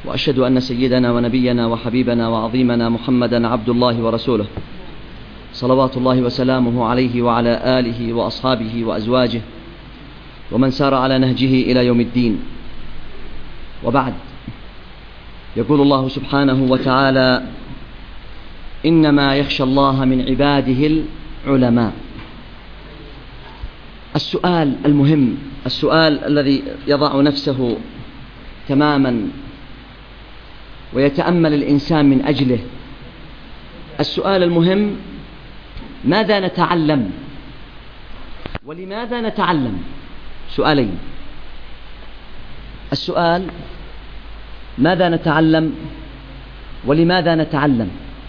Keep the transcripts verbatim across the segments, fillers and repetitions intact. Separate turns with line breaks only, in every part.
وأشهد أن سيدنا ونبينا وحبيبنا وعظيمنا محمدا عبد الله ورسوله، صلوات الله وسلامه عليه وعلى آله وأصحابه وأزواجه ومن سار على نهجه إلى يوم الدين. وبعد، يقول الله سبحانه وتعالى: إنما يخشى الله من عباده العلماء. السؤال المهم، السؤال الذي يضع نفسه تماما ويتأمل الإنسان من أجله، السؤال المهم: ماذا نتعلم ولماذا نتعلم؟ سؤالين. السؤال: ماذا نتعلم ولماذا نتعلم؟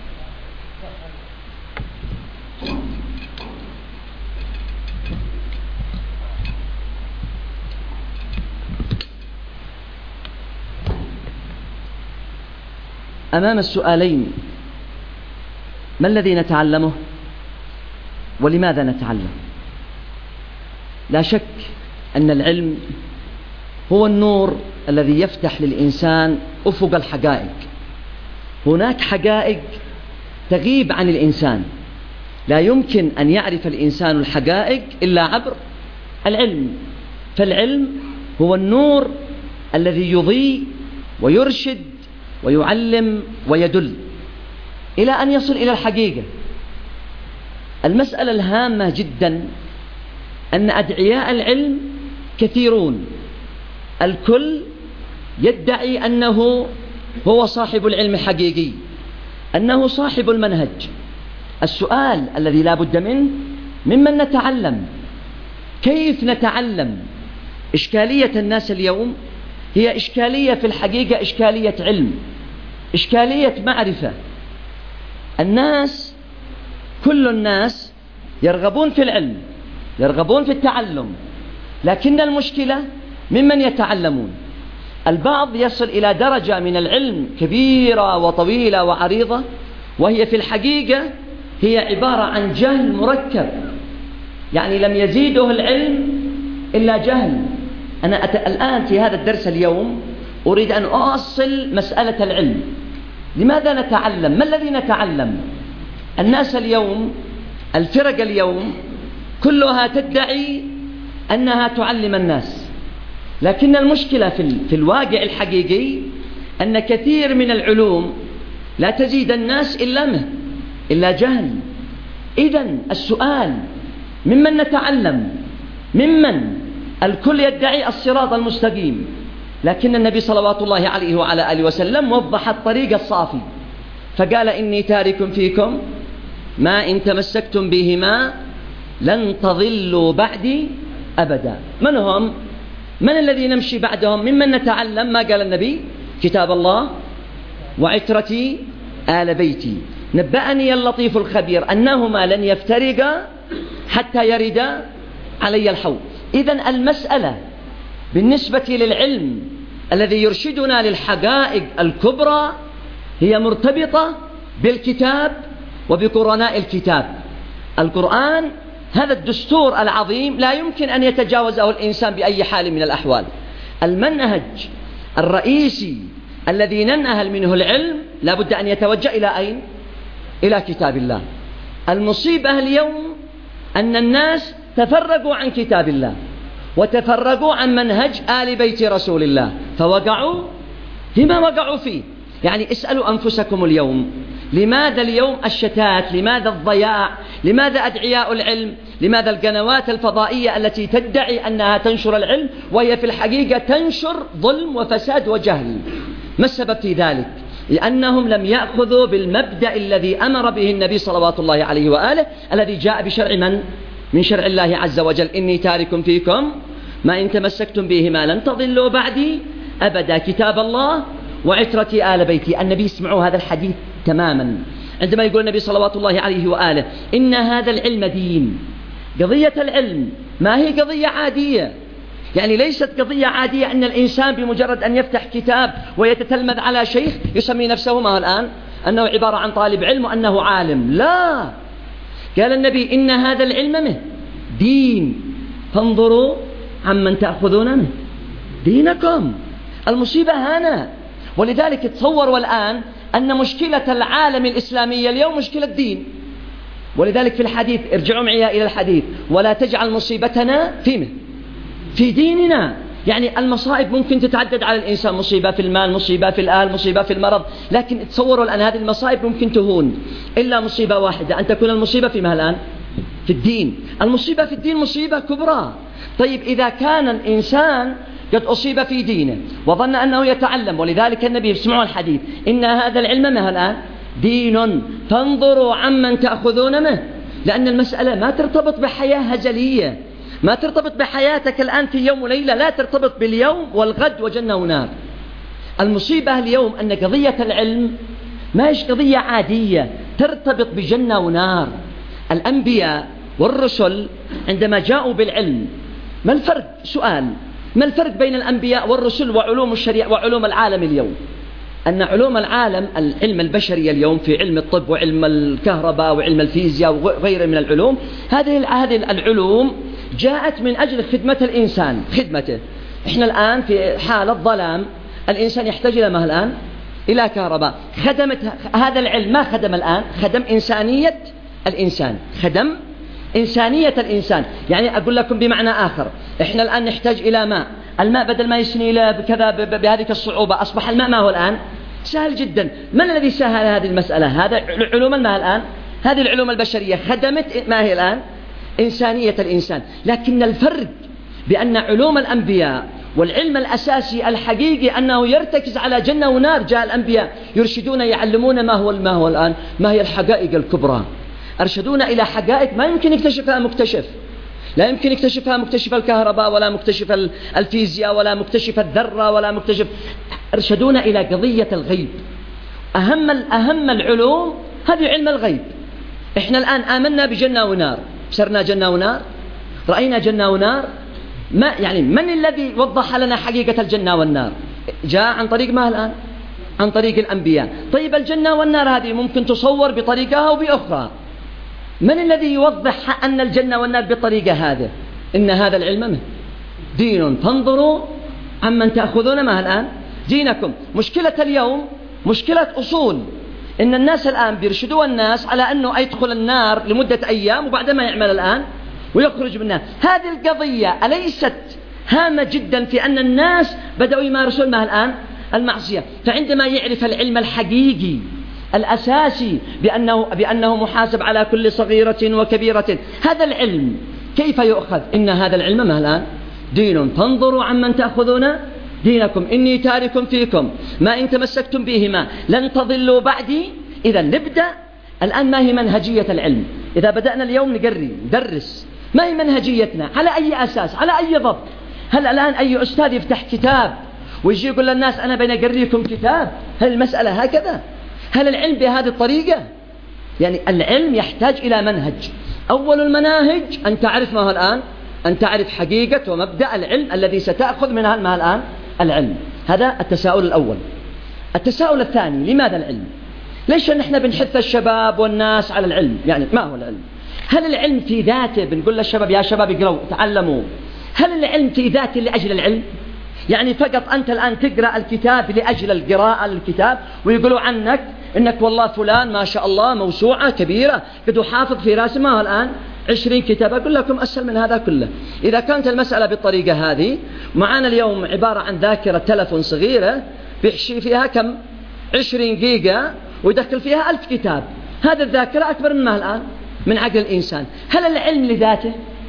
أمام السؤالين، ما الذي نتعلمه ولماذا نتعلم؟ لا شك أن العلم هو النور الذي يفتح للإنسان أفق الحقائق. هناك حقائق تغيب عن الإنسان، لا يمكن أن يعرف الإنسان الحقائق إلا عبر العلم. فالعلم هو النور الذي يضيء ويرشد ويعلم ويدل إلى أن يصل إلى الحقيقة. المسألة الهامة جدا أن أدعياء العلم كثيرون، الكل يدعي أنه هو صاحب العلم حقيقي، أنه صاحب المنهج. السؤال الذي لا بد منه: ممن نتعلم؟ كيف نتعلم؟ إشكالية الناس اليوم هي إشكالية في الحقيقة، إشكالية علم، إشكالية معرفة. الناس، كل الناس يرغبون في العلم، يرغبون في التعلم، لكن المشكلة ممن يتعلمون. البعض يصل إلى درجة من العلم كبيرة وطويلة وعريضة، وهي في الحقيقة هي عبارة عن جهل مركب، يعني لم يزيده العلم إلا جهل. أنا أت... الآن في هذا الدرس اليوم أريد أن أؤصل مسألة العلم. لماذا نتعلم؟ ما الذي نتعلم؟ الناس اليوم، الفرق اليوم كلها تدعي أنها تعلم الناس، لكن المشكلة في, ال... في الواقع الحقيقي أن كثير من العلوم لا تزيد الناس إلا مه إلا جهل. إذن السؤال: ممن نتعلم؟ ممن؟ الكل يدعي الصراط المستقيم، لكن النبي صلوات الله عليه وعلى آله وسلم وضح الطريق الصافي، فقال: إني تارك فيكم ما إن تمسكتم بهما لن تضلوا بعدي أبدا. من هم؟ من الذي نمشي بعدهم؟ ممن نتعلم؟ ما قال النبي؟ كتاب الله وعترتي آل بيتي. نبأني اللطيف الخبير أنهما لن يفترقا حتى يردا علي الحوض. إذن المسألة بالنسبة للعلم الذي يرشدنا للحقائق الكبرى هي مرتبطة بالكتاب وبقرناء الكتاب. القرآن هذا الدستور العظيم لا يمكن أن يتجاوزه الإنسان بأي حال من الأحوال. المنهج الرئيسي الذي ننهل منه العلم لا بد أن يتوجه إلى أين؟ إلى كتاب الله. المصيبة اليوم أن الناس تفرقوا عن كتاب الله وتفرقوا عن منهج آل بيت رسول الله، فوقعوا فيما وقعوا فيه. يعني اسألوا أنفسكم اليوم: لماذا اليوم الشتات؟ لماذا الضياع؟ لماذا أدعياء العلم؟ لماذا القنوات الفضائية التي تدعي أنها تنشر العلم وهي في الحقيقة تنشر ظلم وفساد وجهل؟ ما السبب في ذلك؟ لأنهم لم يأخذوا بالمبدأ الذي أمر به النبي صلوات الله عليه وآله، الذي جاء بشرع من؟ من شرع الله عز وجل: إني تارك فيكم ما إن تمسكتم بهما لن تضلوا بعدي أبدا، كتاب الله وعترتي آل بيتي. النبي اسمعوا هذا الحديث تماما عندما يقول النبي صلوات الله عليه وآله: إن هذا العلم دين. قضية العلم ما هي قضية عادية، يعني ليست قضية عادية أن الإنسان بمجرد أن يفتح كتاب ويتتلمذ على شيخ يسمي نفسه ما الآن أنه عبارة عن طالب علم وأنه عالم. لا، قال النبي: إن هذا العلم منه دين، فانظروا عمن تأخذون منه دينكم. المصيبة هنا. ولذلك تصوروا الآن أن مشكلة العالم الإسلامي اليوم مشكلة دين. ولذلك في الحديث، ارجعوا معي إلى الحديث، ولا تجعل مصيبتنا فيما في ديننا. يعني المصائب ممكن تتعدد على الإنسان، مصيبة في المال، مصيبة في الآل، مصيبة في المرض، لكن تصوروا الآن هذه المصائب ممكن تهون إلا مصيبة واحدة، أن تكون المصيبة فيما الآن في الدين. المصيبة في الدين مصيبة كبرى. طيب إذا كان الإنسان قد أصيب في دينه وظن أنه يتعلم، ولذلك النبي يسمعوا الحديث إن هذا العلم ما الآن دين فانظروا عمن تأخذون منه، لأن المسألة ما ترتبط بحياة هزلية، ما ترتبط بحياتك الآن في يوم وليلة، لا ترتبط باليوم والغد وجنة ونار. المصيبة اليوم أن قضية العلم ما هيش قضية عادية، ترتبط بجنة ونار. الأنبياء والرسل عندما جاءوا بالعلم، ما الفرق؟ سؤال، ما الفرق بين الأنبياء والرسل وعلوم الشريعة وعلوم العالم اليوم؟ أن علوم العالم، العلم البشري اليوم في علم الطب وعلم الكهرباء وعلم الفيزياء وغيره من العلوم، هذه هذه العلوم جاءت من أجل خدمة الإنسان، خدمته. إحنا الآن في حالة ظلام، الإنسان يحتاج إلى ما الآن؟ إلى كهرباء. خدمت هذا العلم، ما خدم الآن؟ خدم إنسانية الإنسان، خدم إنسانية الإنسان. يعني أقول لكم بمعنى آخر، إحنا الآن نحتاج إلى ماء، الماء بدل ما يسني إلى كذا بهذه الصعوبة، أصبح الماء ما هو الآن؟ سهل جدا. من الذي سهل هذه المسألة؟ هذا علوم الماء الآن، هذه العلوم البشرية خدمت ما هي الآن؟ إنسانية الإنسان. لكن الفرق بأن علوم الأنبياء والعلم الأساسي الحقيقي أنه يرتكز على جنة ونار. جاء الأنبياء يرشدون، يعلمون ما هو ما هو الآن، ما هي الحقائق الكبرى، أرشدونا إلى حقائق ما يمكن يكتشفها مكتشف، لا يمكن يكتشفها مكتشف الكهرباء ولا مكتشف الفيزياء ولا مكتشف الذرة ولا مكتشف. أرشدونا إلى قضية الغيب. أهم أهم العلوم هذه علم الغيب. إحنا الآن آمنا بجنة ونار، صرنا جنة ونار، رأينا جنة ونار. ما يعني من الذي وضح لنا حقيقة الجنة والنار؟ جاء عن طريق ما الآن؟ عن طريق الأنبياء. طيب الجنة والنار هذه ممكن تصور بطريقة أو بأخرى. من الذي يوضح أن الجنة والنار بالطريقة هذه؟ إن هذا العلم دين فانظروا عمن تأخذون ما الآن دينكم. مشكلة اليوم مشكلة أصول، إن الناس الآن بيرشدوا الناس على أنه يدخل النار لمدة أيام وبعدما يعمل الآن ويخرج منها. هذه القضية أليست هامة جدا في أن الناس بدأوا يمارسون ما الآن المعصية؟ فعندما يعرف العلم الحقيقي الأساسي بأنه, بأنه محاسب على كل صغيرة وكبيرة، هذا العلم كيف يؤخذ؟ إن هذا العلم ما الآن دين فانظروا عمن تأخذون دينكم إني تارك فيكم ما إن تمسكتم بهما لن تضلوا بعدي. إذا نبدأ الآن ما هي منهجية العلم؟ إذا بدأنا اليوم نقري ندرس، ما هي منهجيتنا؟ على أي أساس؟ على أي ضبط؟ هل الآن أي أستاذ يفتح كتاب ويجي يقول للناس أنا بنقريكم كتاب؟ هل المسألة هكذا؟ هل العلم بهذه الطريقة؟ يعني العلم يحتاج إلى منهج. أول المناهج أن تعرف ما هو الآن، أن تعرف حقيقة ومبدأ العلم الذي ستأخذ منها ما الآن العلم. هذا التساؤل الأول. التساؤل الثاني، لماذا العلم؟ ليش نحن بنحث الشباب والناس على العلم؟ يعني ما هو العلم؟ هل العلم في ذاته بنقول للشباب يا شباب اقرأوا تعلموا؟ هل العلم في ذاته لأجل العلم؟ يعني فقط أنت الآن تقرأ الكتاب لأجل القراءة للكتاب ويقولوا عنك إنك والله فلان ما شاء الله موسوعة كبيرة قد حافظ في راسه ما هو الآن عشرين كتاب. أقول لكم أسهل من هذا كله. إذا كانت المسألة بالطريقة هذه، معنا اليوم عبارة عن ذاكرة تلفون صغيرة بيحشي فيها كم؟ عشرين جيجا ويدخل فيها ألف كتاب. هذا الذاكرة أكبر من ما الآن من عقل الإنسان. هل العلم لذاته؟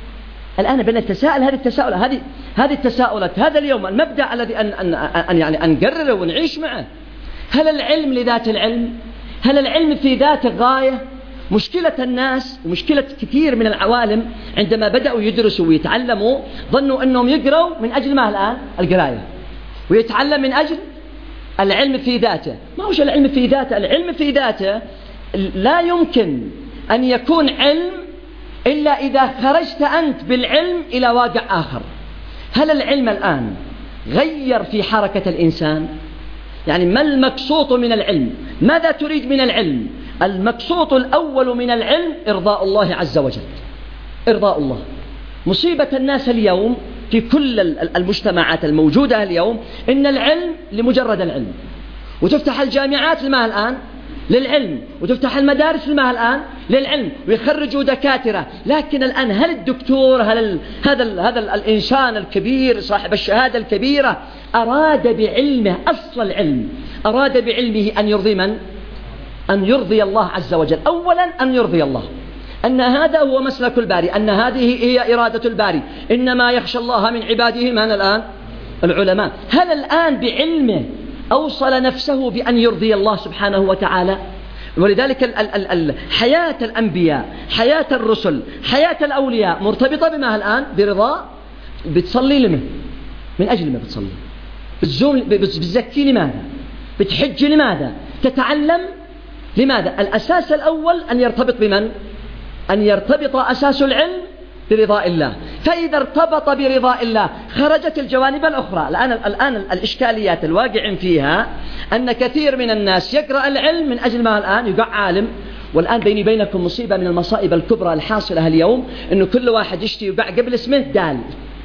الآن بنتساءل هذه التساؤلات، هذه هذه التساؤلات، هذا اليوم المبدأ الذي أن أن أن يعني أن نقرره ونعيش معه. هل العلم لذات العلم؟ هل العلم في ذات غاية؟ مشكلة الناس ومشكلة كثير من العوالم عندما بدأوا يدرسوا ويتعلموا ظنوا أنهم يقروا من أجل ما الآن القراية، ويتعلم من أجل العلم في ذاته. ما هوش العلم في ذاته. العلم في ذاته لا يمكن أن يكون علم إلا إذا خرجت أنت بالعلم إلى واقع آخر. هل العلم الآن غير في حركة الإنسان؟ يعني ما المقصود من العلم؟ ماذا تريد من العلم؟ المقصود الأول من العلم إرضاء الله عز وجل، إرضاء الله. مصيبة الناس اليوم في كل المجتمعات الموجودة اليوم إن العلم لمجرد العلم، وتفتح الجامعات لما الآن للعلم، وتفتح المدارس لما الآن للعلم، ويخرجوا دكاترة. لكن الآن هل الدكتور، هل ال... هذا ال... هذا ال... الإنسان الكبير صاحب الشهادة الكبيرة أراد بعلمه أصل العلم، أراد بعلمه أن يرضي من؟ أن يرضي الله عز وجل. أولا أن يرضي الله، أن هذا هو مسلك الباري، أن هذه هي إرادة الباري، إنما يخشى الله من عباده من الآن؟ العلماء. هل الآن بعلمه أوصل نفسه بأن يرضي الله سبحانه وتعالى؟ ولذلك ال ال ال حياة الأنبياء، حياة الرسل، حياة الأولياء مرتبطة بما الآن؟ برضا. بتصلي لمن؟ من أجل ما بتصلي؟ بتزوم بتزكي لماذا؟ بتحج لماذا؟ تتعلم لماذا؟ الأساس الأول أن يرتبط بمن؟ أن يرتبط أساس العلم برضاء الله. فإذا ارتبط برضاء الله خرجت الجوانب الأخرى. الآن, الآن الإشكاليات الواقع فيها أن كثير من الناس يقرأ العلم من أجل ما الآن يقع عالم. والآن بيني بينكم مصيبة من المصائب الكبرى الحاصلة اليوم، أنه كل واحد يشتي يقع قبل اسمه دال،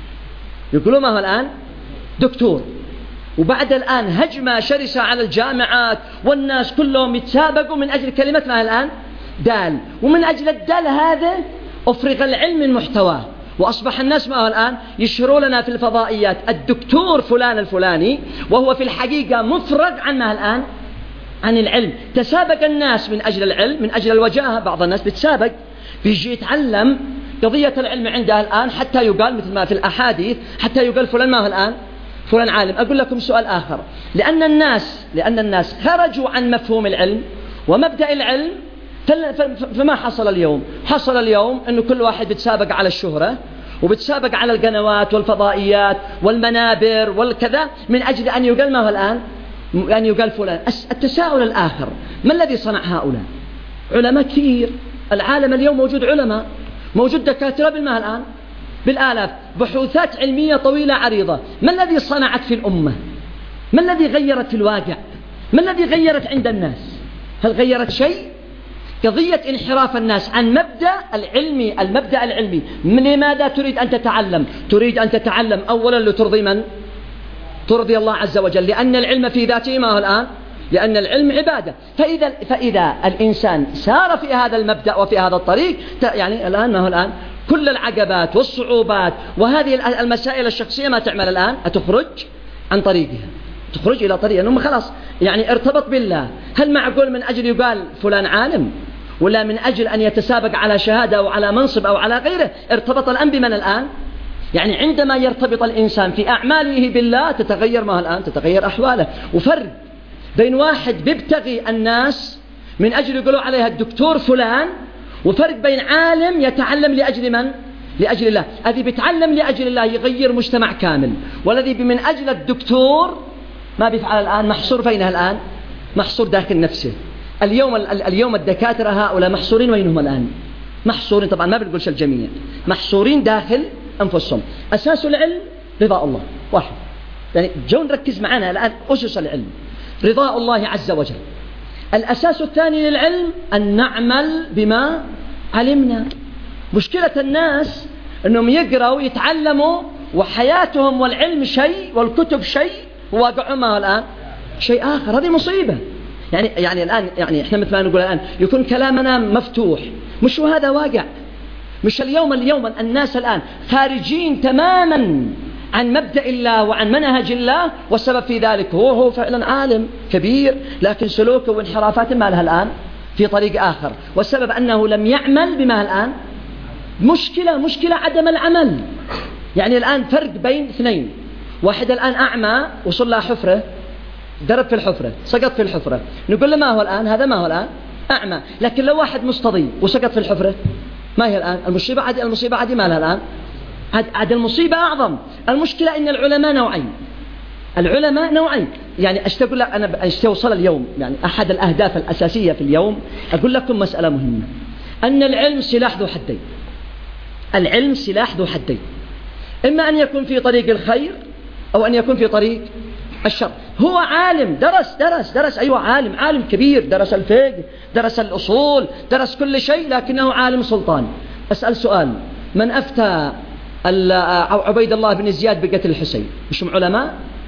يقولوا ما هو الآن؟ دكتور. وبعد الآن هجمة شرسة على الجامعات، والناس كلهم يتسابقوا من أجل كلمة ما الآن؟ دال. ومن أجل الدال هذا أفرغ العلم من محتواه، وأصبح الناس ما هو الآن يشهروا لنا في الفضائيات الدكتور فلان الفلاني، وهو في الحقيقة مفرغ عن ما الآن؟ عن العلم. تسابق الناس من أجل العلم، من أجل الوجاهة. بعض الناس بتسابق بيجي يتعلم قضية العلم عندها الآن، حتى يقال مثل ما في الأحاديث، حتى يقال فلان ما هو الآن؟ فلان عالم. أقول لكم سؤال آخر، لأن الناس لأن الناس خرجوا عن مفهوم العلم ومبدأ العلم، فما حصل اليوم؟ حصل اليوم أنه كل واحد بتسابق على الشهرة، وبتسابق على القنوات والفضائيات والمنابر والكذا، من أجل أن يقال ما هو الآن؟ أن يقال فلان. التساؤل الآخر، ما الذي صنع هؤلاء؟ علماء كثير، العالم اليوم موجود علماء، موجود دكاترة بالما الآن؟ بالآلاف، بحوثات علمية طويلة عريضة. ما الذي صنعت في الأمة؟ ما الذي غيرت في الواقع؟ ما الذي غيرت عند الناس؟ هل غيرت شيء؟ قضية انحراف الناس عن مبدأ العلمي، المبدأ العلمي. من لماذا تريد أن تتعلم؟ تريد أن تتعلم أولا لترضي من؟ ترضي الله عز وجل، لأن العلم في ذاته ما هو الآن؟ لأن العلم عبادة. فإذا, فإذا الإنسان سار في هذا المبدأ وفي هذا الطريق، يعني الآن ما هو الآن؟ كل العقبات والصعوبات وهذه المسائل الشخصية ما تعمل الآن؟ أتخرج عن طريقها، تخرج إلى طريق أنه خلاص يعني ارتبط بالله. هل معقول من أجل يقال فلان عالم، ولا من أجل أن يتسابق على شهادة أو على منصب أو على غيره؟ ارتبط الآن بمن الآن؟ يعني عندما يرتبط الإنسان في أعماله بالله تتغير ما الآن؟ تتغير أحواله. وفرق بين واحد بيبتغي الناس من أجل يقولوا عليها الدكتور فلان، وفرق بين عالم يتعلم لأجل من؟ لأجل الله. الذي بيتعلم لأجل الله يغير مجتمع كامل، والذي من أجل الدكتور ما بيفعل الآن؟ محصور فينها الآن؟ محصور داخل نفسه. اليوم اليوم الدكاترة هؤلاء محصورين وينهم الآن؟ محصورين، طبعا ما بنقولش الجميع، محصورين داخل أنفسهم. أساس العلم رضاء الله، واحد. يعني جو نركز معنا الآن أسس العلم رضاء الله عز وجل. الأساس الثاني للعلم أن نعمل بما علمنا. مشكلة الناس أنهم يقرأوا يتعلموا وحياتهم والعلم شيء والكتب شيء وواقعهم الآن شيء آخر. هذه مصيبة. يعني يعني الآن يعني إحنا مثل ما نقول الآن يكون كلامنا مفتوح، مش هذا واقع. مش اليوم اليوم الناس الآن خارجين تماما عن مبدأ الله وعن منهج الله، والسبب في ذلك هو هو فعلا عالم كبير، لكن سلوكه وانحرافاته ما لها الآن في طريق آخر، والسبب أنه لم يعمل بما الآن. مشكلة مشكلة عدم العمل. يعني الآن فرق بين اثنين، واحد الآن أعمى وصل له حفرة، درب في الحفرة، سقط في الحفرة، نقول له ما هو الآن؟ هذا ما هو الآن؟ أعمى. لكن لو واحد مستضيء وسقط في الحفرة، ما هي الآن؟ المصيبة عادي، المصيبة عادي ما لها الآن؟ عاد, عاد المصيبة أعظم. المشكلة إن العلماء نوعين، العلماء نوعين. يعني أشتغل لك أنا أشتوصل اليوم، يعني أحد الأهداف الأساسية في اليوم أقول لكم مسألة مهمة، أن العلم سلاح ذو حدين. العلم سلاح ذو حدين، إما أن يكون في طريق الخير أو أن يكون في طريق الشر. هو عالم، درس درس درس أيوة عالم، عالم كبير، درس الفقه، درس الأصول، درس كل شيء، لكنه عالم سلطان. أسأل سؤال، من أفتى عبيد الله بن زياد بقتل الحسين؟ مش علماء؟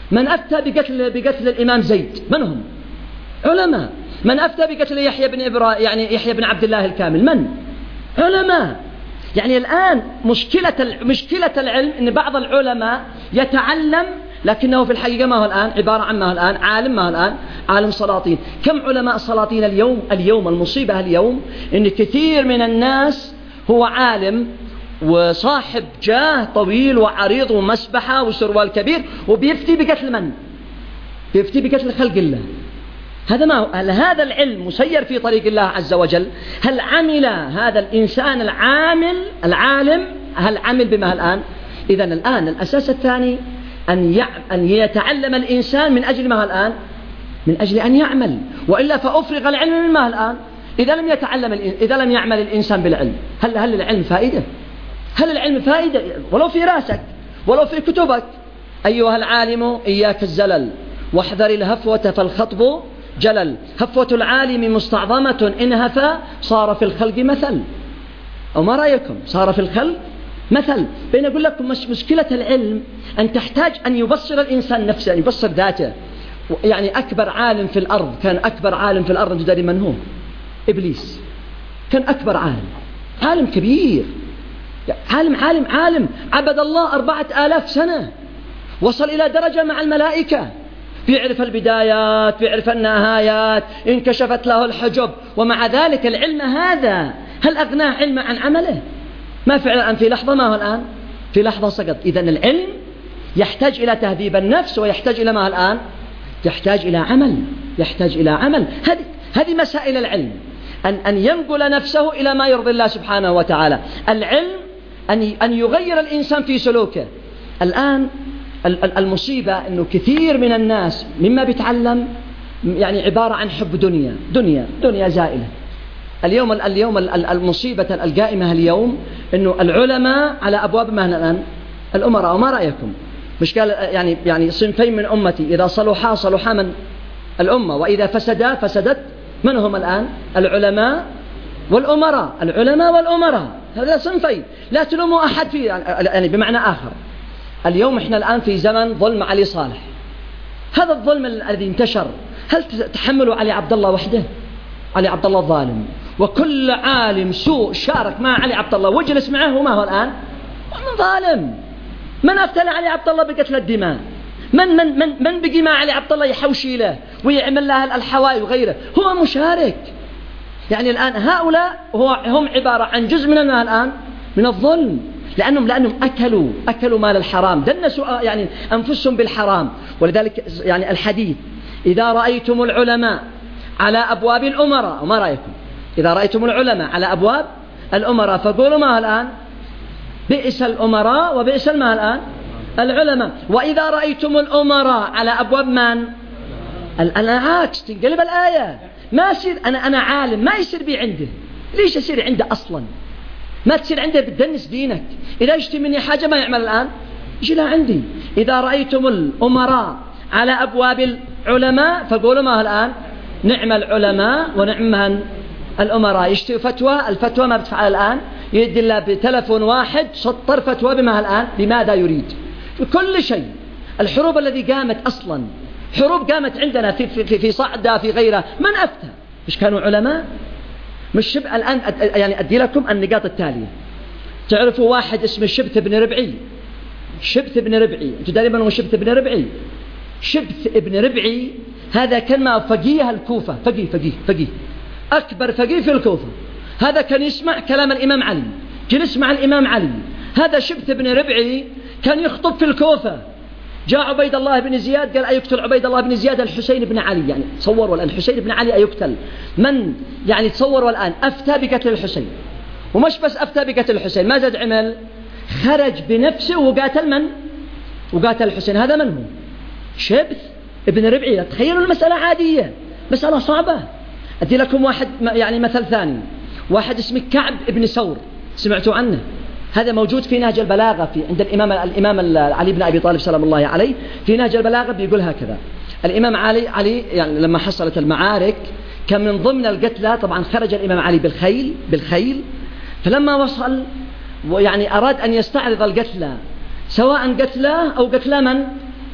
من أفتى بقتل, بقتل الإمام زيد؟ من هم؟ علماء. من أفتى بقتل يحيى بن إبرا يعني يحيى بن عبد الله الكامل؟ من؟ علماء. يعني الآن مشكلة مشكلة العلم أن بعض العلماء يتعلم لكنه في الحقيقة ما هو الآن عبارة عن ما هو الآن عالم، ما هو الآن عالم سلاطين. كم علماء سلاطين اليوم؟ اليوم المصيبة اليوم أن كثير من الناس هو عالم وصاحب جاه طويل وعريض ومسبحة وسروال كبير وبيفتي بقتل من؟ بيفتي بقتل خلق الله. هذا ما هو. هل هذا العلم مسير في طريق الله عز وجل؟ هل عمل هذا الإنسان العامل العالم هل عمل بما الآن؟ إذن الآن الأساس الثاني أن أن يتعلم الإنسان من أجل ما الآن؟ من أجل أن يعمل، وإلا فأفرغ العلم من ما الآن؟ إذا لم يتعلم إذا لم يعمل الإنسان بالعلم، هل هل العلم فائدة؟ هل العلم فائدة ولو في راسك ولو في كتبك؟ أيها العالم إياك الزلل واحذر الهفوة فالخطب جلل، هفوة العالم مستعظمة إن هفى صار في الخلق مثل. أو ما رأيكم؟ صار في الخلق مثل. بين أقول لكم مش مشكلة العلم أن تحتاج أن يبصر الإنسان نفسه، أن يبصر ذاته. يعني أكبر عالم في الأرض، كان أكبر عالم في الأرض تدري من هو؟ إبليس. كان أكبر عالم، عالم كبير، عالم عالم عالم عبد الله أربعة آلاف سنة، وصل إلى درجة مع الملائكة، بيعرف البدايات بيعرف النهايات، انكشفت له الحجب، ومع ذلك العلم هذا هل أغناه علما عن عمله؟ ما فعلا في لحظة ما هو الآن؟ في لحظة سقط. إذن العلم يحتاج إلى تهذيب النفس، ويحتاج إلى ما الآن؟ يحتاج إلى عمل، يحتاج إلى عمل. هذه هذه مسائل العلم، أن أن ينقل نفسه إلى ما يرضي الله سبحانه وتعالى. العلم أن أن يغير الإنسان في سلوكه. الآن المصيبة أنه كثير من الناس مما بيتعلم يعني عبارة عن حب دنيا دنيا دنيا زائلة. اليوم اليوم المصيبة القائمة اليوم أنه العلماء على أبواب مهن الآن الأمراء. وما رأيكم؟ مش قال يعني يعني صنفين من أمتي إذا صلحا صلحا من الأمة، وإذا فسدا فسدت من هم الآن؟ العلماء والأمراء. العلماء والأمراء هذا صنفين، لا تلوموا أحد فيه. يعني بمعنى آخر اليوم إحنا الآن في زمن ظلم علي صالح. هذا الظلم الذي انتشر هل تحملوا علي عبد الله وحده؟ علي عبد الله الظالم، وكل عالم سوء شارك مع علي عبد الله وجلس معه، وما هو الآن؟ من ظالم. من أفتى علي عبد الله بقتل الدماء؟ من من من من بقي مع علي عبد الله يحوشي له ويعمل له الحوائي وغيره؟ هو مشارك. يعني الآن هؤلاء هم عبارة عن جزء من الآن من الظلم، لأنهم لأنهم أكلوا أكلوا مال الحرام، دنسوا يعني أنفسهم بالحرام. ولذلك يعني الحديث إذا رأيتم العلماء على أبواب الأمراء، وما رأيكم؟ إذا رأيتم العلماء على أبواب الأمراء فقولوا ما الآن؟ بئس الأمراء وبئس ما الآن؟ العلماء. وإذا رأيتم الأمراء على أبواب من؟ أنا عكس، تنقلب الآية. ما يصير أنا أنا عالم ما يصير بي عنده، ليش يصير عنده أصلا؟ ما تصير عنده بتدنس دينك. إذا يشتي مني حاجة ما يعمل الآن يجي لا عندي. إذا رأيتم الأمراء على أبواب العلماء فقولوا ما الآن؟ نعم العلماء ونعم من؟ الأمراء. يشتي فتوى، الفتوى ما بتفعل الآن، يدي الله بتلفون واحد سطر فتوى بما الآن؟ بماذا يريد؟ كل شيء. الحروب الذي قامت أصلا حروب قامت عندنا في في في صعدة في غيرها، من أفتى؟ مش كانوا علماء؟ مش شبه الآن يعني أدي لكم النقاط التالية. تعرفوا واحد اسمه شبث بن ربعي؟ شبث بن ربعي، أنتوا دائما هو شبث بن ربعي. شبث بن ربعي هذا كان مع فقيه الكوفة، فقيه فقيه فقيه أكبر فقيه في الكوفة. هذا كان يسمع كلام الإمام علي، جلس مع الإمام علي. هذا شبث بن ربعي كان يخطب في الكوفة. جاء عبيد الله بن زياد قال أيقتل عبيد الله بن زياد الحسين بن علي. يعني تصوروا الآن الحسين بن علي أيقتل. من يعني تصوروا الآن أفتى بقتل الحسين، ومش بس أفتى بقتل الحسين، ما زاد عمل، خرج بنفسه وقاتل من؟ وقاتل الحسين. هذا من هو؟ شبث ابن ربعي. تخيلوا المسألة عادية، مسألة صعبة. أدي لكم واحد يعني مثل ثاني، واحد اسمه كعب ابن ثور، سمعتوا عنه؟ هذا موجود في نهج البلاغة في عند الإمام الإمام علي بن أبي طالب سلام الله عليه. في نهج البلاغة بيقول هكذا: الإمام علي علي يعني لما حصلت المعارك كان من ضمن القتلى، طبعا خرج الإمام علي بالخيل بالخيل فلما وصل ويعني أراد أن يستعرض القتلى، سواء قتلاه أو قتلى من؟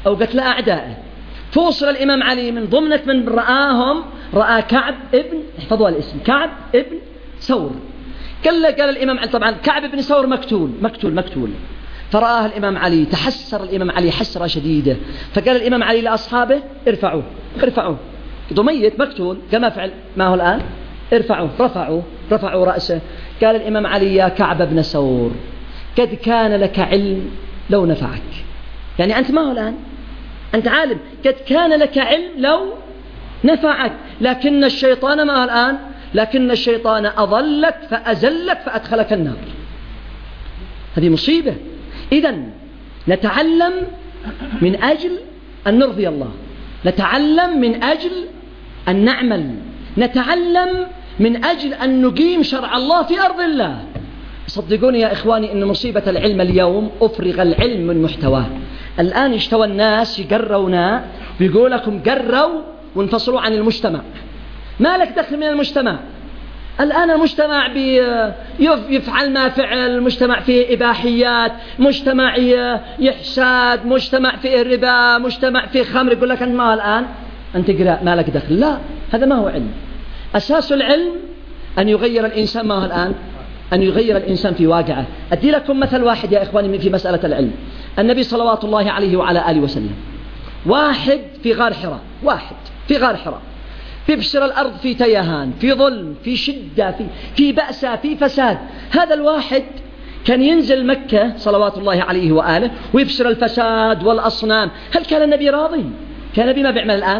أو قتل أعدائه. فوصل الإمام علي من ضمنة من رآهم، رأى كعب ابن، احفظوا الاسم، كعب ابن ثور. قال له قال الإمام علي، طبعا كعب ابن ثور مقتول مقتول مقتول فرآه الإمام علي، تحسر الإمام علي حسرة شديدة، فقال الإمام علي لأصحابه ارفعوه ارفعوه، قالوا ميت مقتول، كما فعل ما هو الآن، ارفعوه. رفعوا رفعوا رأسه. قال الإمام علي يا كعب ابن ثور قد كان لك علم لو نفعك. يعني أنت ما هو الآن، أنت عالم، قد كان لك علم لو نفعك، لكن الشيطان ما هو الآن، لكن الشيطان أضلك فأزلك فأدخلك النار. هذه مصيبة. إذن نتعلم من أجل أن نرضي الله، نتعلم من أجل أن نعمل، نتعلم من أجل أن نقيم شرع الله في أرض الله. صدقوني يا إخواني إن مصيبة العلم اليوم أفرغ العلم من محتواه. الآن يشتوى الناس يقرونا ويقول لكم قروا وانفصلوا عن المجتمع، ما لك دخل من المجتمع. الآن المجتمع يفعل ما فعل، المجتمع فيه إباحيات، مجتمع يحساد، مجتمع فيه ربا، مجتمع فيه خمر. يقول لك أنت ما الآن أنت قراء ما لك دخل. لا، هذا ما هو علم. أساس العلم أن يغير الإنسان ما هو الآن، أن يغير الإنسان في واقعه. أدي لكم مثل واحد يا إخواني في مسألة العلم. النبي صلوات الله عليه وعلى آله وسلم، واحد في غار حراء، واحد في غار حراء بيبشر الأرض في تيهان، في ظلم، في شدة، في, في بأسة، في فساد. هذا الواحد كان ينزل مكة صلوات الله عليه وآله ويبشر الفساد والأصنام. هل كان النبي راضي؟ كان النبي ما بيعمل الآن؟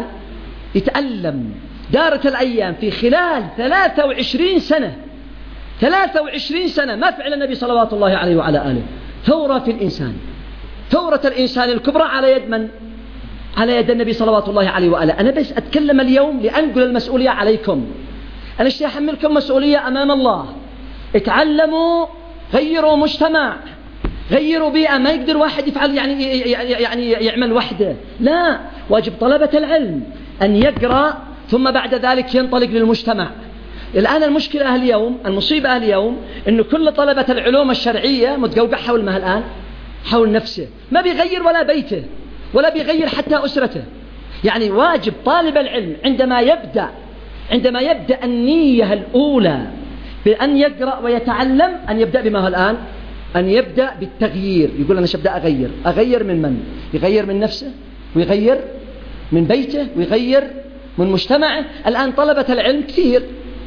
يتألم. دارت الأيام في خلال ثلاثة وعشرين سنة، ثلاثة وعشرين سنة ما فعل النبي صلوات الله عليه وعلى آله. ثورة في الإنسان، ثورة الإنسان الكبرى على يد من؟ على يد النبي صلوات الله عليه وآله. أنا بس أتكلم اليوم لأنقل المسؤولية عليكم. أنا اشتي أحملكم مسؤولية أمام الله. اتعلموا، غيروا مجتمع، غيروا بيئة. ما يقدر واحد يفعل يعني يعني يعمل وحده، لا، واجب طلبة العلم أن يقرأ ثم بعد ذلك ينطلق للمجتمع. الآن المشكلة اليوم، المصيبة اليوم، إنه كل طلبة العلوم الشرعية متقوقع حول ما الآن، حول نفسه، ما بيغير ولا بيته ولا بيغير حتى أسرته. يعني واجب طالب العلم عندما يبدأ عندما يبدأ النية الأولى بأن يقرأ ويتعلم أن يبدأ بما هو الآن، أن يبدأ بالتغيير. يقول أنا سأبدأ أغير. أغير من من؟ يغير من نفسه، ويغير من بيته، ويغير من مجتمعه. الآن طلبة العلم كثير،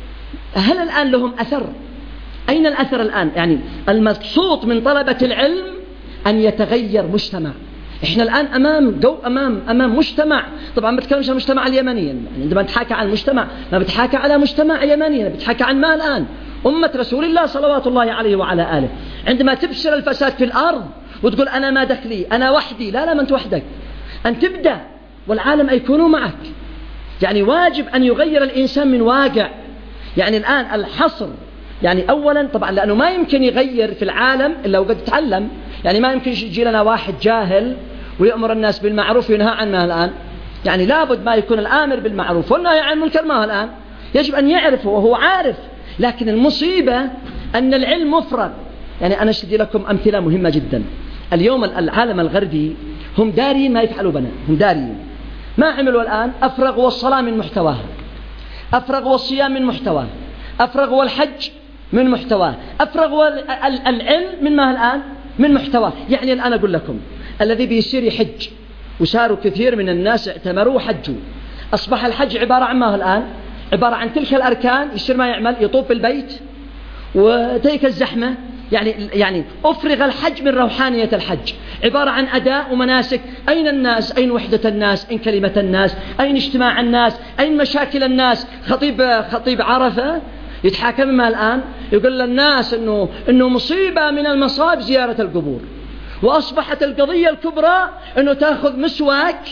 هل الآن لهم أثر؟ أين الأثر الآن؟ يعني المقصود من طلبة العلم أن يتغير مجتمع. إحنا الآن أمام جو أمام أمام مجتمع. طبعا ما بتكلمش عن المجتمع اليمني، يعني عندما نتحاكى عن المجتمع ما بتحاكى على مجتمع يمني، بتحاكى عن ما الآن أمة رسول الله صلوات الله عليه وعلى آله. عندما تبشر الفساد في الأرض وتقول أنا ما دخلي، أنا وحدي، لا لا، ما أنت وحدك، أن تبدأ والعالم يكونوا معك. يعني واجب أن يغير الإنسان من واقع. يعني الآن الحصر، يعني أولا طبعا لأنه ما يمكن يغير في العالم إلا وقد تعلم. يعني ما يمكن يجي لنا واحد جاهل ويأمر الناس بالمعروف وينهى عن ما الآن. يعني لابد ما يكون الآمر بالمعروف والنهي عن المنكر ما الآن، يجب أن يعرف وهو عارف. لكن المصيبة أن العلم مفرغ. يعني أنا أشتدي لكم أمثلة مهمة جدا. اليوم العالم الغربي هم دارين ما يفعلوا بنا، هم دارين ما عملوا الآن. أفرغوا الصلاة من محتواها، أفرغوا الصيام من محتواه، أفرغوا الحج من محتواه، أفرغوا العلم من ما الآن، من محتواه. يعني الآن أقول لكم الذي بيصير يحج، وصاروا كثير من الناس اعتمروا وحجوا، أصبح الحج عبارة عن ما الآن، عبارة عن تلك الأركان. يصير ما يعمل، يطوف بالبيت وتلك الزحمة. يعني يعني أفرغ الحج من روحانية الحج، عبارة عن أداء ومناسك. أين الناس؟ أين وحدة الناس؟ أين كلمة الناس؟ أين اجتماع الناس؟ أين مشاكل الناس؟ خطيب خطيب عرفة يتحاكم ما الآن، يقول للناس إنه إنه مصيبة من المصائب زيارة القبور. وأصبحت القضية الكبرى إنه تأخذ مسواك،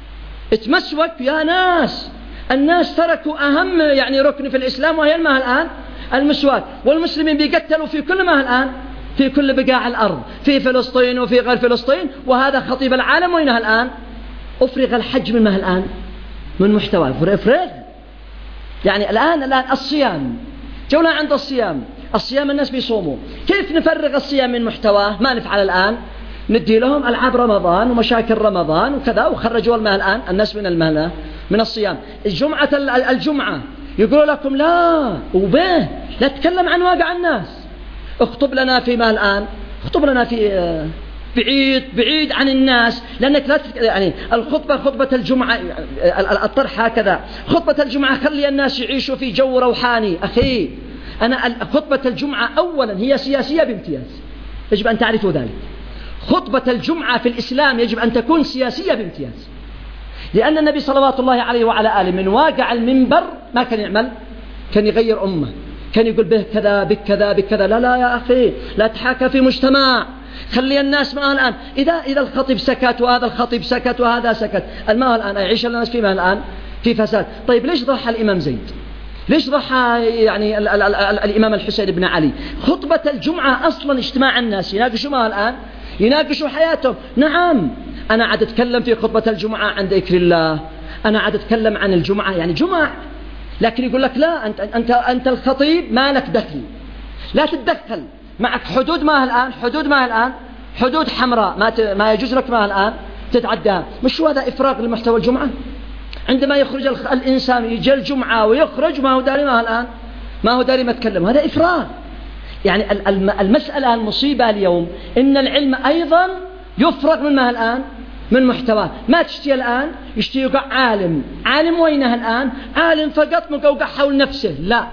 اتمسوك يا ناس. الناس تركوا أهم يعني ركن في الإسلام وهي ما الآن، المسواك. والمسلمين بيقتلوا في كل ما الآن، في كل بقاع الأرض، في فلسطين وفي غير فلسطين. وهذا خطيب العالم وينها الآن. أفرغ الحج من ما الآن، من محتوى. أفرغ. يعني الآن الآن الصيام، جولة عند الصيام. الصيام الناس بيصوموا، كيف نفرغ الصيام من محتواه؟ ما نفعل الآن. ندي لهم ألعاب رمضان ومشاكل رمضان وكذا، وخرجوا الماء الآن الناس من الماء من الصيام. الجمعة الجمعة يقولوا لكم لا وبه لا تتكلم عن واقع الناس، اخطب لنا في ماء الآن، اخطب لنا في بعيد بعيد عن الناس، لأنك لا يعني الخطبة خطبة الجمعة الطرح هكذا، خطبة الجمعة خلي الناس يعيشوا في جو روحاني. أخي أنا خطبة الجمعة أولا هي سياسية بامتياز، يجب أن تعرفوا ذلك. خطبة الجمعة في الإسلام يجب أن تكون سياسية بامتياز، لأن النبي صلوات الله عليه وعلى آله من واقع المنبر ما كان يعمل، كان يغير أمه، كان يقول به كذا بك كذا بك كذا. لا لا يا أخي لا تحاكى في مجتمع، خلي الناس معه الآن. إذا إذا الخطيب سكت وهذا الخطيب سكت وهذا سكت، الماء الآن يعيش الناس في ماء الآن في فساد. طيب ليش ضحى الإمام زيد؟ ليش ضحى يعني ال ال ال ال الإمام الحسين بن علي؟ خطبة الجمعة أصلا اجتماع الناس يناقشوا ماء الآن، يناقشوا حياتهم. نعم أنا عاد أتكلم في خطبة الجمعة عن ذكر الله، أنا عاد أتكلم عن الجمعة يعني جمعة، لكن يقول لك لا أنت أنت أنت الخطيب ما لك دخل، لا تتدخل، معك حدود ماء الآن، حدود ماء الآن، حدود حمراء ما ما يجوز لك ماء الآن تتعداها. مش هذا إفراغ لمحتوى الجمعة؟ عندما يخرج الإنسان يجي الجمعة ويخرج ما هو داري ماء الآن، ما هو داري ما يتكلم، هذا إفراغ. يعني المسألة المصيبة اليوم إن العلم أيضا يفرغ من ماء الآن من محتواه. ما تشتي الآن يشتي يقع عالم، عالم وينه الآن؟ عالم فقط مقوقع حول نفسه. لا،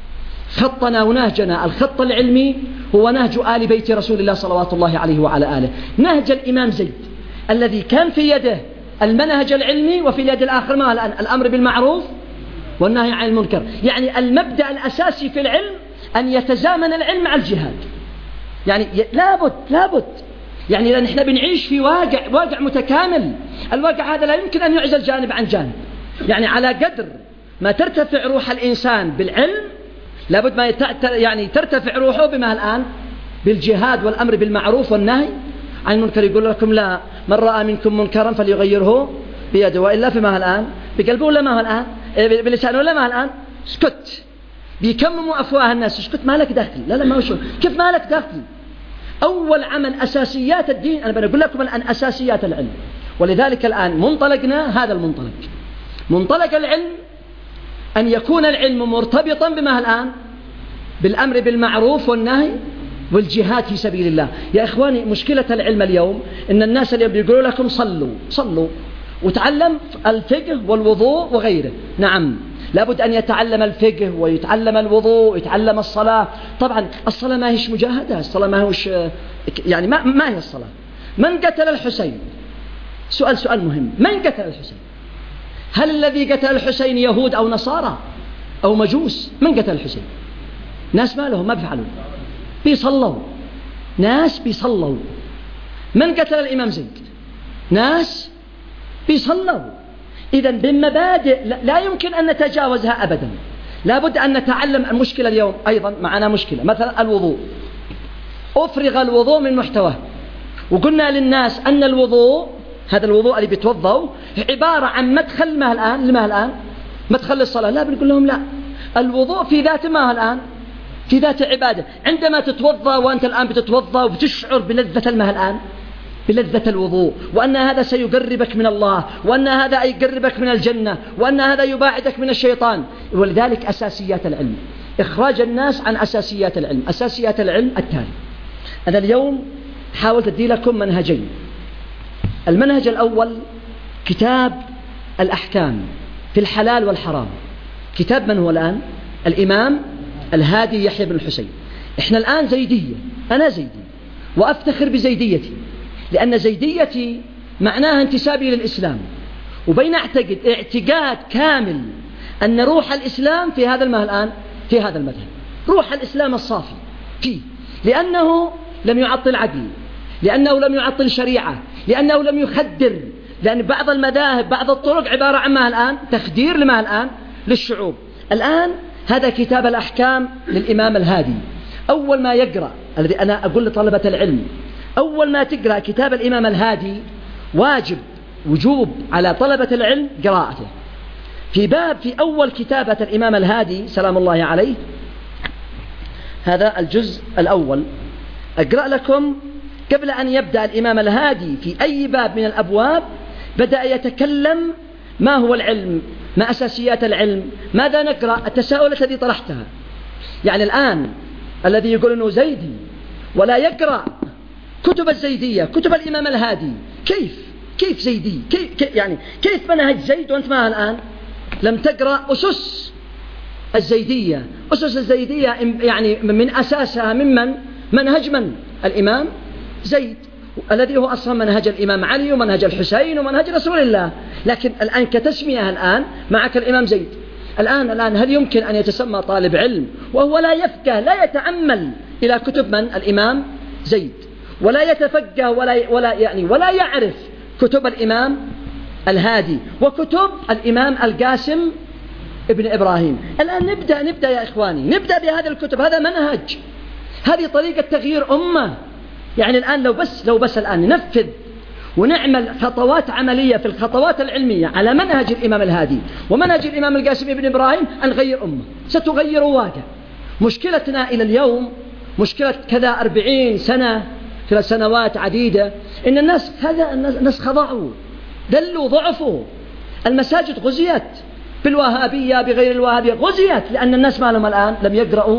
خطنا ونهجنا الخط العلمي هو نهج آل بيت رسول الله صلوات الله عليه وعلى آله، نهج الإمام زيد الذي كان في يده المنهج العلمي وفي اليد الآخر ما الآن الأمر بالمعروف والنهي عن المنكر. يعني المبدأ الأساسي في العلم أن يتزامن العلم مع الجهاد. يعني لابد لابد يعني لأن احنا بنعيش في واقع واقع متكامل، الواقع هذا لا يمكن أن يعزل جانب عن جانب. يعني على قدر ما ترتفع روح الإنسان بالعلم لابد ما يعني ترتفع روحه بما الآن بالجهاد والأمر بالمعروف والنهي عن المنكر. يقول لكم لا، من رأى منكم منكرا فليغيره بيده وإلا في ما الآن بقلبه ولا ما الآن بلسانه ولا ما الآن اسكت. بيكمموا أفواه الناس، اسكت ما لك دخل. لا لا ما وشو كيف ما لك دخل؟ أول عمل أساسيات الدين، أنا بقول لكم الآن أساسيات العلم. ولذلك الآن منطلقنا هذا المنطلق، منطلق العلم أن يكون العلم مرتبطا بما الآن بالأمر بالمعروف والنهي والجهاد في سبيل الله. يا إخواني مشكلة العلم اليوم إن الناس اليوم بيقولوا لكم صلوا صلوا وتعلم الفقه والوضوء وغيره. نعم لابد أن يتعلم الفقه ويتعلم الوضوء ويتعلم الصلاة. طبعا الصلاة ما هيش مجاهدة، الصلاة ما هوش يعني ما, ما هي الصلاة. من قتل الحسين؟ سؤال سؤال مهم، من قتل الحسين؟ هل الذي قتل الحسين يهود أو نصارى أو مجوس؟ من قتل الحسين؟ ناس ما لهم ما بيفعلون، بيصلوا، ناس بيصلوا. من قتل الإمام زيد؟ ناس بيصلوا. إذن بالمبادئ لا يمكن أن نتجاوزها أبدا، لابد أن نتعلم. المشكلة اليوم أيضا معنا مشكلة، مثلا الوضوء، أفرغ الوضوء من محتواه وقلنا للناس أن الوضوء هذا الوضوء اللي بيتوضوا عبارة عن مدخل ما الآن لما الآن مدخل للصلاة. لا، بنقول لهم لا، الوضوء في ذات ما الآن في ذات عبادة. عندما تتوضأ وأنت الآن بتتوضأ وبتشعر بلذة الماء الآن، بلذة الوضوء، وأن هذا سيقربك من الله، وأن هذا يقربك من الجنة، وأن هذا يباعدك من الشيطان. ولذلك أساسيات العلم، إخراج الناس عن أساسيات العلم. أساسيات العلم التالي، أنا اليوم حاولت أدي لكم منهجين. المنهج الأول كتاب الأحكام في الحلال والحرام، كتاب من هو الآن؟ الإمام الهادي يحيى بن الحسين. إحنا الآن زيدية، أنا زيدي وأفتخر بزيديتي، لأن زيديتي معناها انتسابي للإسلام، وبين أعتقد اعتقاد كامل أن روح الإسلام في هذا المذهب الآن، في هذا المذهب روح الإسلام الصافي فيه، لأنه لم يعطل عقل، لأنه لم يعطل شريعة، لأنه لم يخدر. لأن بعض المذاهب بعض الطرق عبارة عن ما الآن تخدير لما الآن للشعوب. الآن هذا كتاب الأحكام للإمام الهادي. أول ما يقرأ، الذي أنا أقول لطلبة العلم، أول ما تقرأ كتاب الإمام الهادي واجب وجوب على طلبة العلم قراءته. في باب في أول كتابة الإمام الهادي سلام الله عليه، هذا الجزء الأول، أقرأ لكم قبل أن يبدأ الإمام الهادي في أي باب من الأبواب بدأ يتكلم ما هو العلم، ما أساسيات العلم، ماذا نقرأ، التساؤل الذي طرحتها. يعني الآن الذي يقول أنه زيدي ولا يقرأ كتب الزيدية، كتب الإمام الهادي، كيف كيف زيدي، كيف يعني كيف منهج زيد وأنت معها الآن لم تقرأ أسس الزيدية؟ أسس الزيدية يعني من أساسها ممن منهج من؟ الإمام زيد، الذي هو أصلا منهج الإمام علي ومنهج الحسين ومنهج رسول الله. لكن الآن كتسمية الآن معك الإمام زيد. الآن الآن هل يمكن أن يتسمى طالب علم وهو لا يفقه، لا يتأمل إلى كتب من؟ الإمام زيد، ولا يتفقه ولا ولا يعني ولا يعرف كتب الإمام الهادي وكتب الإمام القاسم ابن إبراهيم؟ الآن نبدأ نبدأ يا إخواني، نبدأ بهذه الكتب، هذا منهج، هذه طريقة تغيير أمة. يعني الآن لو بس لو بس الآن ننفذ ونعمل خطوات عملية في الخطوات العلمية على منهج الإمام الهادي ومنهج الإمام القاسم ابن إبراهيم، أن نغير أمة، ستغير واقع. مشكلتنا إلى اليوم مشكلة كذا أربعين سنة، ثلاث سنوات عديدة، إن الناس هذا الناس خضعوا، دلوا، ضعفوا. المساجد غزيت بالوهابية بغير الوهابية، غزيت لأن الناس ما لهم الآن لم يقرأوا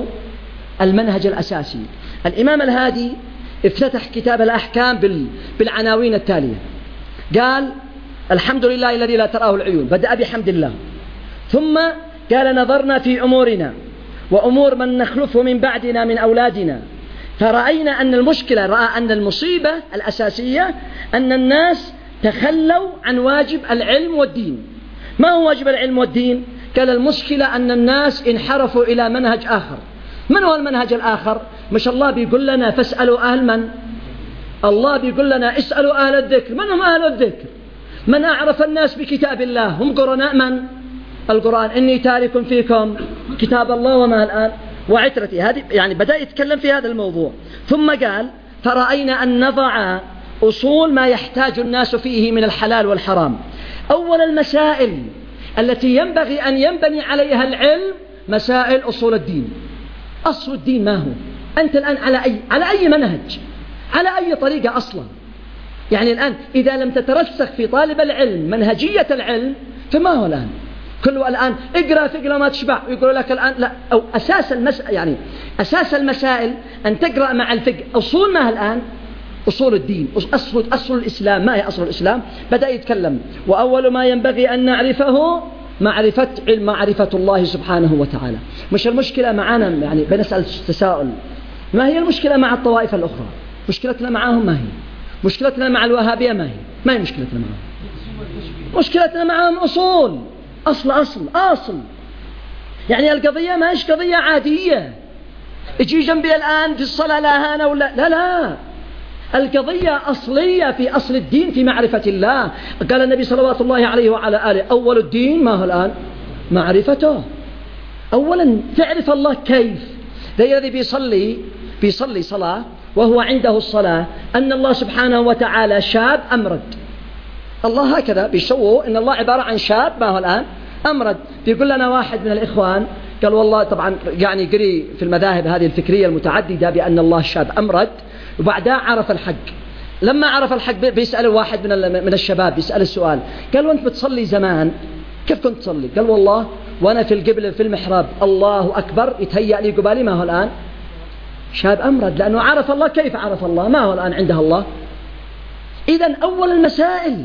المنهج الأساسي. الإمام الهادي افتتح كتاب الأحكام بالعناوين التالية، قال: الحمد لله الذي لا تراه العيون، بدأ بحمد الله، ثم قال: نظرنا في أمورنا وأمور من نخلفه من بعدنا من أولادنا، فرأينا أن المشكلة، رأى أن المصيبة الأساسية أن الناس تخلوا عن واجب العلم والدين. ما هو واجب العلم والدين؟ قال: المشكلة أن الناس انحرفوا إلى منهج آخر. من هو المنهج الآخر؟ مش الله بيقول لنا فاسألوا أهل من؟ الله بيقول لنا اسألوا أهل الذكر. من هم أهل الذكر؟ من أعرف الناس بكتاب الله هم قرناء من؟ القرآن. إني تارك فيكم كتاب الله وما الآن وعترتي. هذه يعني بدأ يتكلم في هذا الموضوع. ثم قال: فرأينا أن نضع أصول ما يحتاج الناس فيه من الحلال والحرام. أول المسائل التي ينبغي أن ينبني عليها العلم مسائل أصول الدين. أصل الدين ما هو؟ أنت الآن على أي على أي منهج؟ على أي طريقة أصلا؟ يعني الآن إذا لم تترسخ في طالب العلم منهجية العلم فما هو الآن؟ كله الآن اقرأ تقرأ ما تشبع، ويقول لك الآن لا، أو أساس المس يعني أساس المسائل أن تقرأ مع الفقه. أصول ما الآن؟ أصول الدين، أصل أصل الإسلام. ما هي أصل الإسلام؟ بدأ يتكلم: وأول ما ينبغي أن نعرفه معرفة علم معرفة الله سبحانه وتعالى. مش المشكلة معنا يعني بنسأل تساؤل، ما هي المشكلة مع الطوائف الأخرى؟ مشكلتنا معهم ما هي؟ مشكلتنا مع الوهابية ما هي؟ ما هي مشكلتنا معهم؟ مشكلتنا معهم أصول، أصل أصل أصل. يعني القضية ما هيش قضية عادية يجي جنبي الآن في الصلاة لا هانا ولا لا لا، القضية أصلية في أصل الدين في معرفة الله. قال النبي صلوات الله عليه وعلى آله: أول الدين ما هو الآن؟ معرفته. أولا تعرف الله كيف. ذي الذي بيصلي بيصلي صلاة وهو عنده الصلاة أن الله سبحانه وتعالى شاب أمرد. الله هكذا بيشوه إن الله عبارة عن شاب ما هو الآن؟ أمرد. بيقول لنا واحد من الإخوان قال: والله طبعا يعني قري في المذاهب هذه الفكرية المتعددة بأن الله شاب أمرد، وبعدها عرف الحق. لما عرف الحق بيسأل واحد من من الشباب بيسأل السؤال، قال: وانت بتصلي زمان كيف كنت تصلي؟ قال: والله وانا في القبلة في المحراب الله أكبر يتهيأ لي قبالي ما هو الآن؟ شاب أمرد، لأنه عرف الله. كيف عرف الله؟ ما هو الآن عنده الله. إذن أول المسائل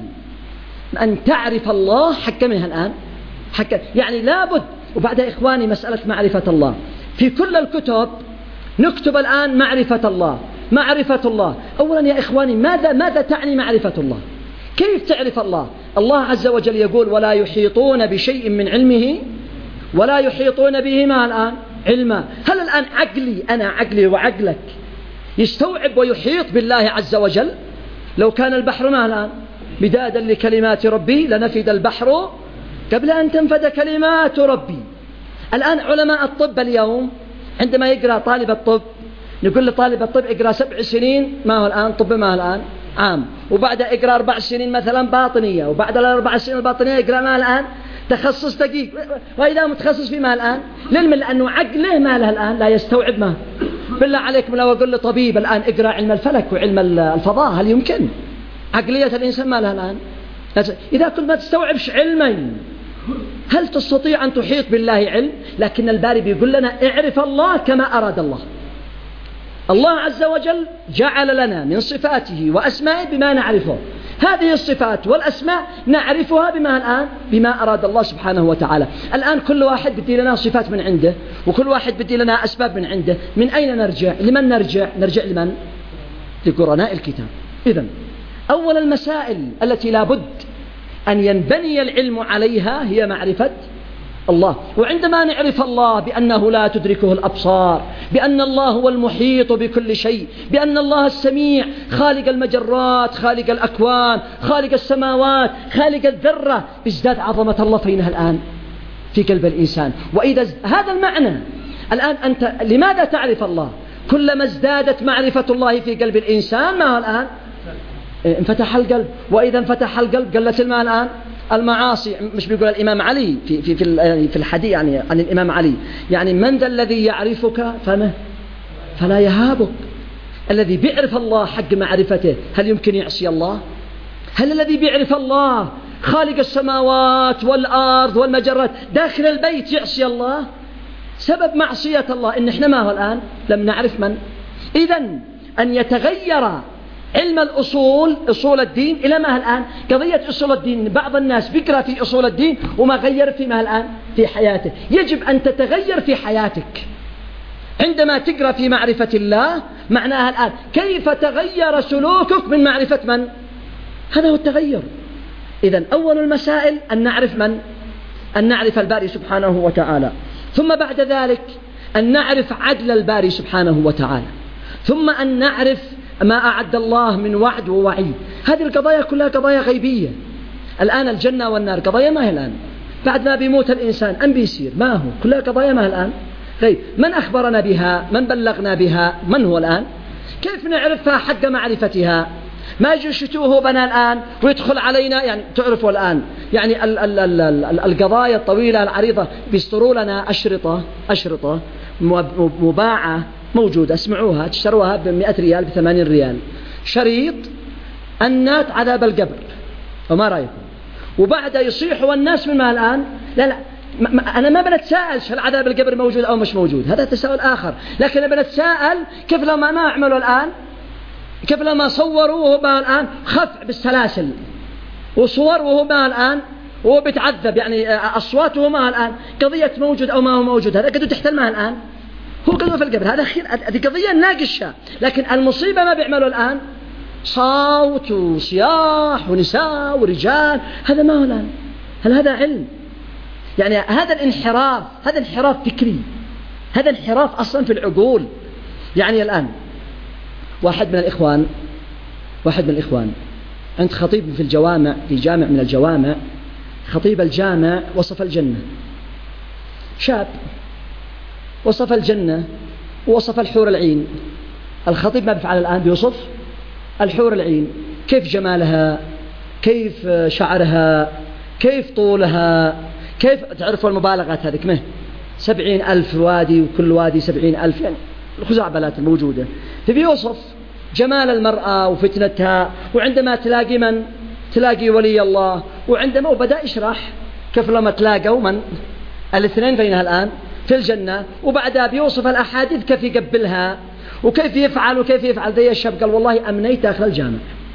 أن تعرف الله حق منها الآن حق، يعني لابد. وبعد إخواني مسألة معرفة الله في كل الكتب نكتب الآن معرفة الله معرفة الله. أولا يا إخواني ماذا ماذا تعني معرفة الله؟ كيف تعرف الله؟ الله عز وجل يقول: ولا يحيطون بشيء من علمه ولا يحيطون به ما الآن علما. هل الآن عقلي أنا عقلي وعقلك يستوعب ويحيط بالله عز وجل؟ لو كان البحر ما الآن مدادا لكلمات ربي لنفد البحر قبل أن تنفد كلمات ربي. الآن علماء الطب اليوم عندما يقرأ طالب الطب نقول لطالب الطب اقرأ سبع سنين ما هو الآن طب ما هو الآن عام، وبعد اقرأ أربع سنين مثلا باطنية، وبعد الأربع سنين الباطنية اقرأ ما الآن تخصص دقيق، وإذا متخصص في ما الآن للم، لأنه عقله ما له الآن لا يستوعب ما بالله عليكم لو أقول لطبيب الآن اقرأ علم الفلك وعلم الفضاء، هل يمكن؟ عقلية الإنسان ما لها الآن؟ إذا كنت ما تستوعبش علمين هل تستطيع أن تحيط بالله علم؟ لكن الباري بيقول لنا اعرف الله كما أراد الله. الله عز وجل جعل لنا من صفاته وأسمائه بما نعرفه، هذه الصفات والأسماء نعرفها بما الآن بما أراد الله سبحانه وتعالى. الآن كل واحد بدي لنا صفات من عنده، وكل واحد بدي لنا أسباب من عنده. من أين نرجع؟ لمن نرجع؟ نرجع لمن؟ لقرناء الكتاب. إذن أول المسائل التي لا بد أن ينبني العلم عليها هي معرفة الله. وعندما نعرف الله بأنه لا تدركه الأبصار، بأن الله هو المحيط بكل شيء، بأن الله السميع خالق المجرات، خالق الأكوان، خالق السماوات، خالق الذرة، ازداد عظمة الله فينها الآن في قلب الإنسان. وإذا هذا المعنى الآن أنت لماذا تعرف الله؟ كلما ازدادت معرفة الله في قلب الإنسان ما هو الآن؟ انفتح القلب. وإذا انفتح القلب قلت الماء الآن المعاصي. مش بيقول الإمام علي في في في في الحديث يعني عن الإمام علي، يعني من ذا الذي يعرفك فما فلا يهابك. الذي بيعرف الله حق معرفته هل يمكن يعصي الله؟ هل الذي بيعرف الله خالق السماوات والأرض والمجرات داخل البيت يعصي الله؟ سبب معصية الله إن إحنا ما هو الآن لم نعرف من. إذن أن يتغير علم الأصول، أصول الدين، إلى ما الآن قضية أصول الدين. بعض الناس بيقرأ في أصول الدين وما غير فيما الآن في حياته. يجب أن تتغير في حياتك عندما تقرأ في معرفة الله. معناها الآن كيف تغير سلوكك من معرفة من؟ هذا هو التغير. إذن أول المسائل أن نعرف من؟ أن نعرف الباري سبحانه وتعالى. ثم بعد ذلك أن نعرف عدل الباري سبحانه وتعالى. ثم أن نعرف ما أعد الله من وعد ووعيد. هذه القضايا كلها قضايا غيبية. الآن الجنة والنار قضايا ما هي الآن؟ بعد ما بيموت الإنسان أم بيصير ما هو؟ كلها قضايا ما هي الآن؟ غيب. من أخبرنا بها؟ من بلغنا بها؟ من هو الآن؟ كيف نعرفها حق معرفتها؟ ما يجي شتوه بنا الآن ويدخل علينا يعني تعرفوا الآن يعني ال ال ال ال القضايا الطويلة العريضة بيسطروا لنا أشرطة أشرطة مباعة موجودة، اسمعوها، تشتروها بمئة ريال بثمانين ريال، شريط النات عذاب القبر. وما رأيكم؟ وبعد يصيحوا الناس من ما الآن؟ لا لا ما أنا ما بنتساءل هل عذاب القبر موجود أو مش موجود، هذا تساؤل آخر. لكن بنتساءل كيف لما ما عملوا الآن، كيف لما صوروا وهو ما الآن خفع بالسلاسل، وصور وهو ما الآن وهو بيتعذب يعني أصواته ما الآن، قضية موجود أو ما هو موجود، هذا قدوا تحت الماء الآن، هو قدوا في القبر، هذا خير، هذه قضية ناقشة. لكن المصيبة ما بيعملوا الآن صوت وصياح ونساء ورجال، هذا ما هو الآن. هل هذا علم؟ يعني هذا الانحراف، هذا انحراف فكري، هذا انحراف أصلا في العقول. يعني الآن واحد من الإخوان واحد من الإخوان عند خطيب في الجوامع، في جامع من الجوامع، خطيب الجامع وصف الجنة، شاب وصف الجنة ووصف الحور العين. الخطيب ما بيفعل الآن؟ بيوصف الحور العين، كيف جمالها، كيف شعرها، كيف طولها، كيف تعرفوا المبالغات هذه كمه سبعين ألف وادي وكل وادي سبعين ألف، يعني الخزعبلات الموجودة. فبيوصف جمال المرأة وفتنتها، وعندما تلاقي من تلاقي ولي الله، وعندما وبدأ يشرح كيف لما تلاقوا من الاثنين بينها الآن في الجنة، وبعدها بيوصف الأحاديث كيف يقبلها وكيف يفعل وكيف يفعل. ذي الشاب قال والله أمنيت داخل الجامع،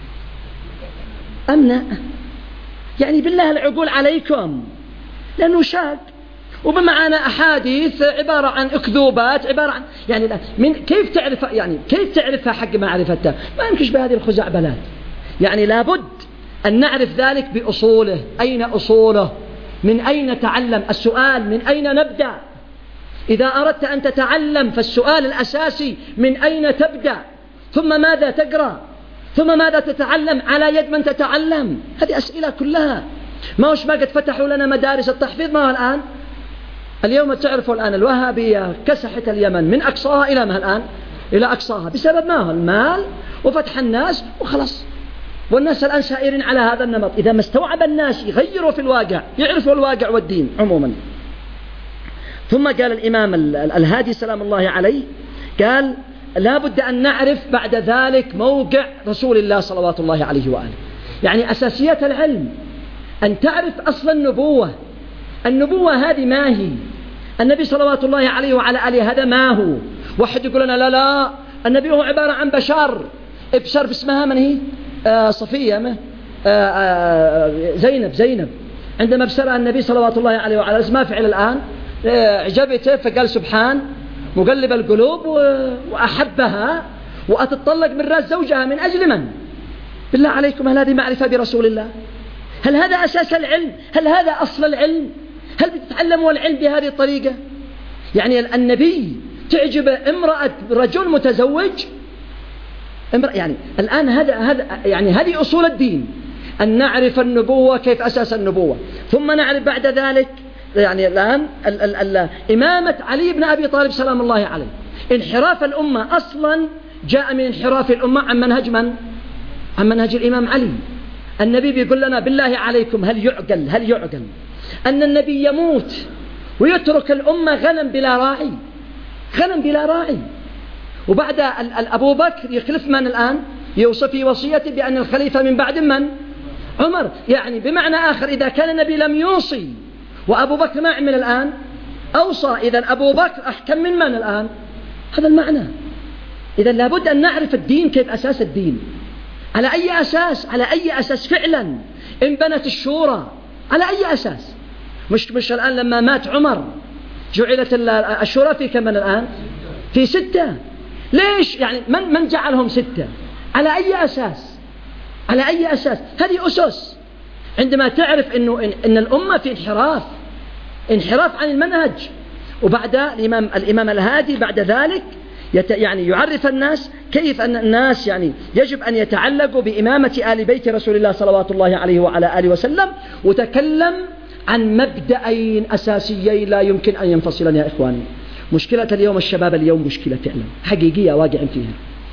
أمنع يعني بالله العقول عليكم، لأنه شاب وبمعانا أحاديث عبارة عن أكذوبات، عبارة عن يعني من كيف تعرف يعني كيف تعرفها حق معرفتها؟ ما يمكنش بهذه الخزعبلات. يعني لابد أن نعرف ذلك بأصوله. أين أصوله؟ من أين تعلم؟ السؤال من أين نبدأ؟ إذا أردت أن تتعلم فالسؤال الأساسي من أين تبدأ؟ ثم ماذا تقرأ؟ ثم ماذا تتعلم على يد من تتعلم؟ هذه أسئلة كلها. ما هوش ما قد فتحوا لنا مدارس التحفيظ ما هو الآن؟ اليوم تعرفوا الآن الوهابية كسحت اليمن من أقصاها إلى ما الآن؟ إلى أقصاها، بسبب ما هو؟ المال وفتح الناس وخلص. والناس الآن سائرين على هذا النمط. إذا ما استوعب الناس يغيروا في الواقع، يعرفوا الواقع والدين عموما. ثم قال الإمام الهادي سلام الله عليه، قال لا بد أن نعرف بعد ذلك موقع رسول الله صلوات الله عليه وآله. يعني أساسيات العلم أن تعرف أصل النبوة. النبوة هذه ما هي؟ النبي صلوات الله عليه وعلى آله هذا ما هو؟ واحد يقول لنا لا لا النبي هو عبارة عن بشر. ابشر باسمها من هي؟ آه صفية ما؟ آه آه زينب زينب عندما ابشرها النبي صلوات الله عليه وعلى آله ما فعل الآن؟ آه عجبته فقال سبحان مقلب القلوب وأحبها وأتطلق من رأس زوجها من أجل من؟ بالله عليكم هل هذه معرفة برسول الله؟ هل هذا أساس العلم؟ هل هذا أصل العلم؟ هل بتتعلموا العلم بهذه الطريقة؟ يعني النبي تعجب امرأة رجل متزوج يعني الآن هذا هذا يعني هذه أصول الدين، أن نعرف النبوة كيف أساس النبوة، ثم نعرف بعد ذلك يعني الآن ال ال ال إمامة علي بن أبي طالب سلام الله عليه. انحراف الأمة أصلا جاء من انحراف الأمة عن منهج من؟ عن منهج الإمام علي. النبي بيقول لنا بالله عليكم هل يعقل هل يعقل أن النبي يموت ويترك الأمة غنم بلا راعي، غنم بلا راعي، وبعد أبو بكر يخلف من الآن؟ يوصف في وصيته بأن الخليفة من بعد من؟ عمر. يعني بمعنى آخر إذا كان النبي لم يوصي وأبو بكر ما عمل الآن أوصى، إذن أبو بكر أحكم من من الآن؟ هذا المعنى. إذن لابد أن نعرف الدين كيف أساس الدين، على أي أساس، على أي أساس فعلا انبنت الشورى، على أي أساس؟ مش مش الآن لما مات عمر جعلت الشورى في كم من الآن؟ في ستة. ليش؟ يعني من من جعلهم ستة؟ على أي أساس؟ على أي أساس؟ هذه أسس. عندما تعرف إنه إن, إن الأمة في انحراف انحراف عن المنهج، وبعد الإمام الإمام الهادي بعد ذلك يت يعني يعرف الناس كيف أن الناس يعني يجب أن يتعلقوا بإمامة آل بيت رسول الله صلوات الله عليه وعلى آله وسلم، وتكلم عن مبدأين أساسيين لا يمكن أن ينفصلن يا إخواني. مشكلة اليوم الشباب اليوم مشكلة فعلا حقيقية واقع فيها.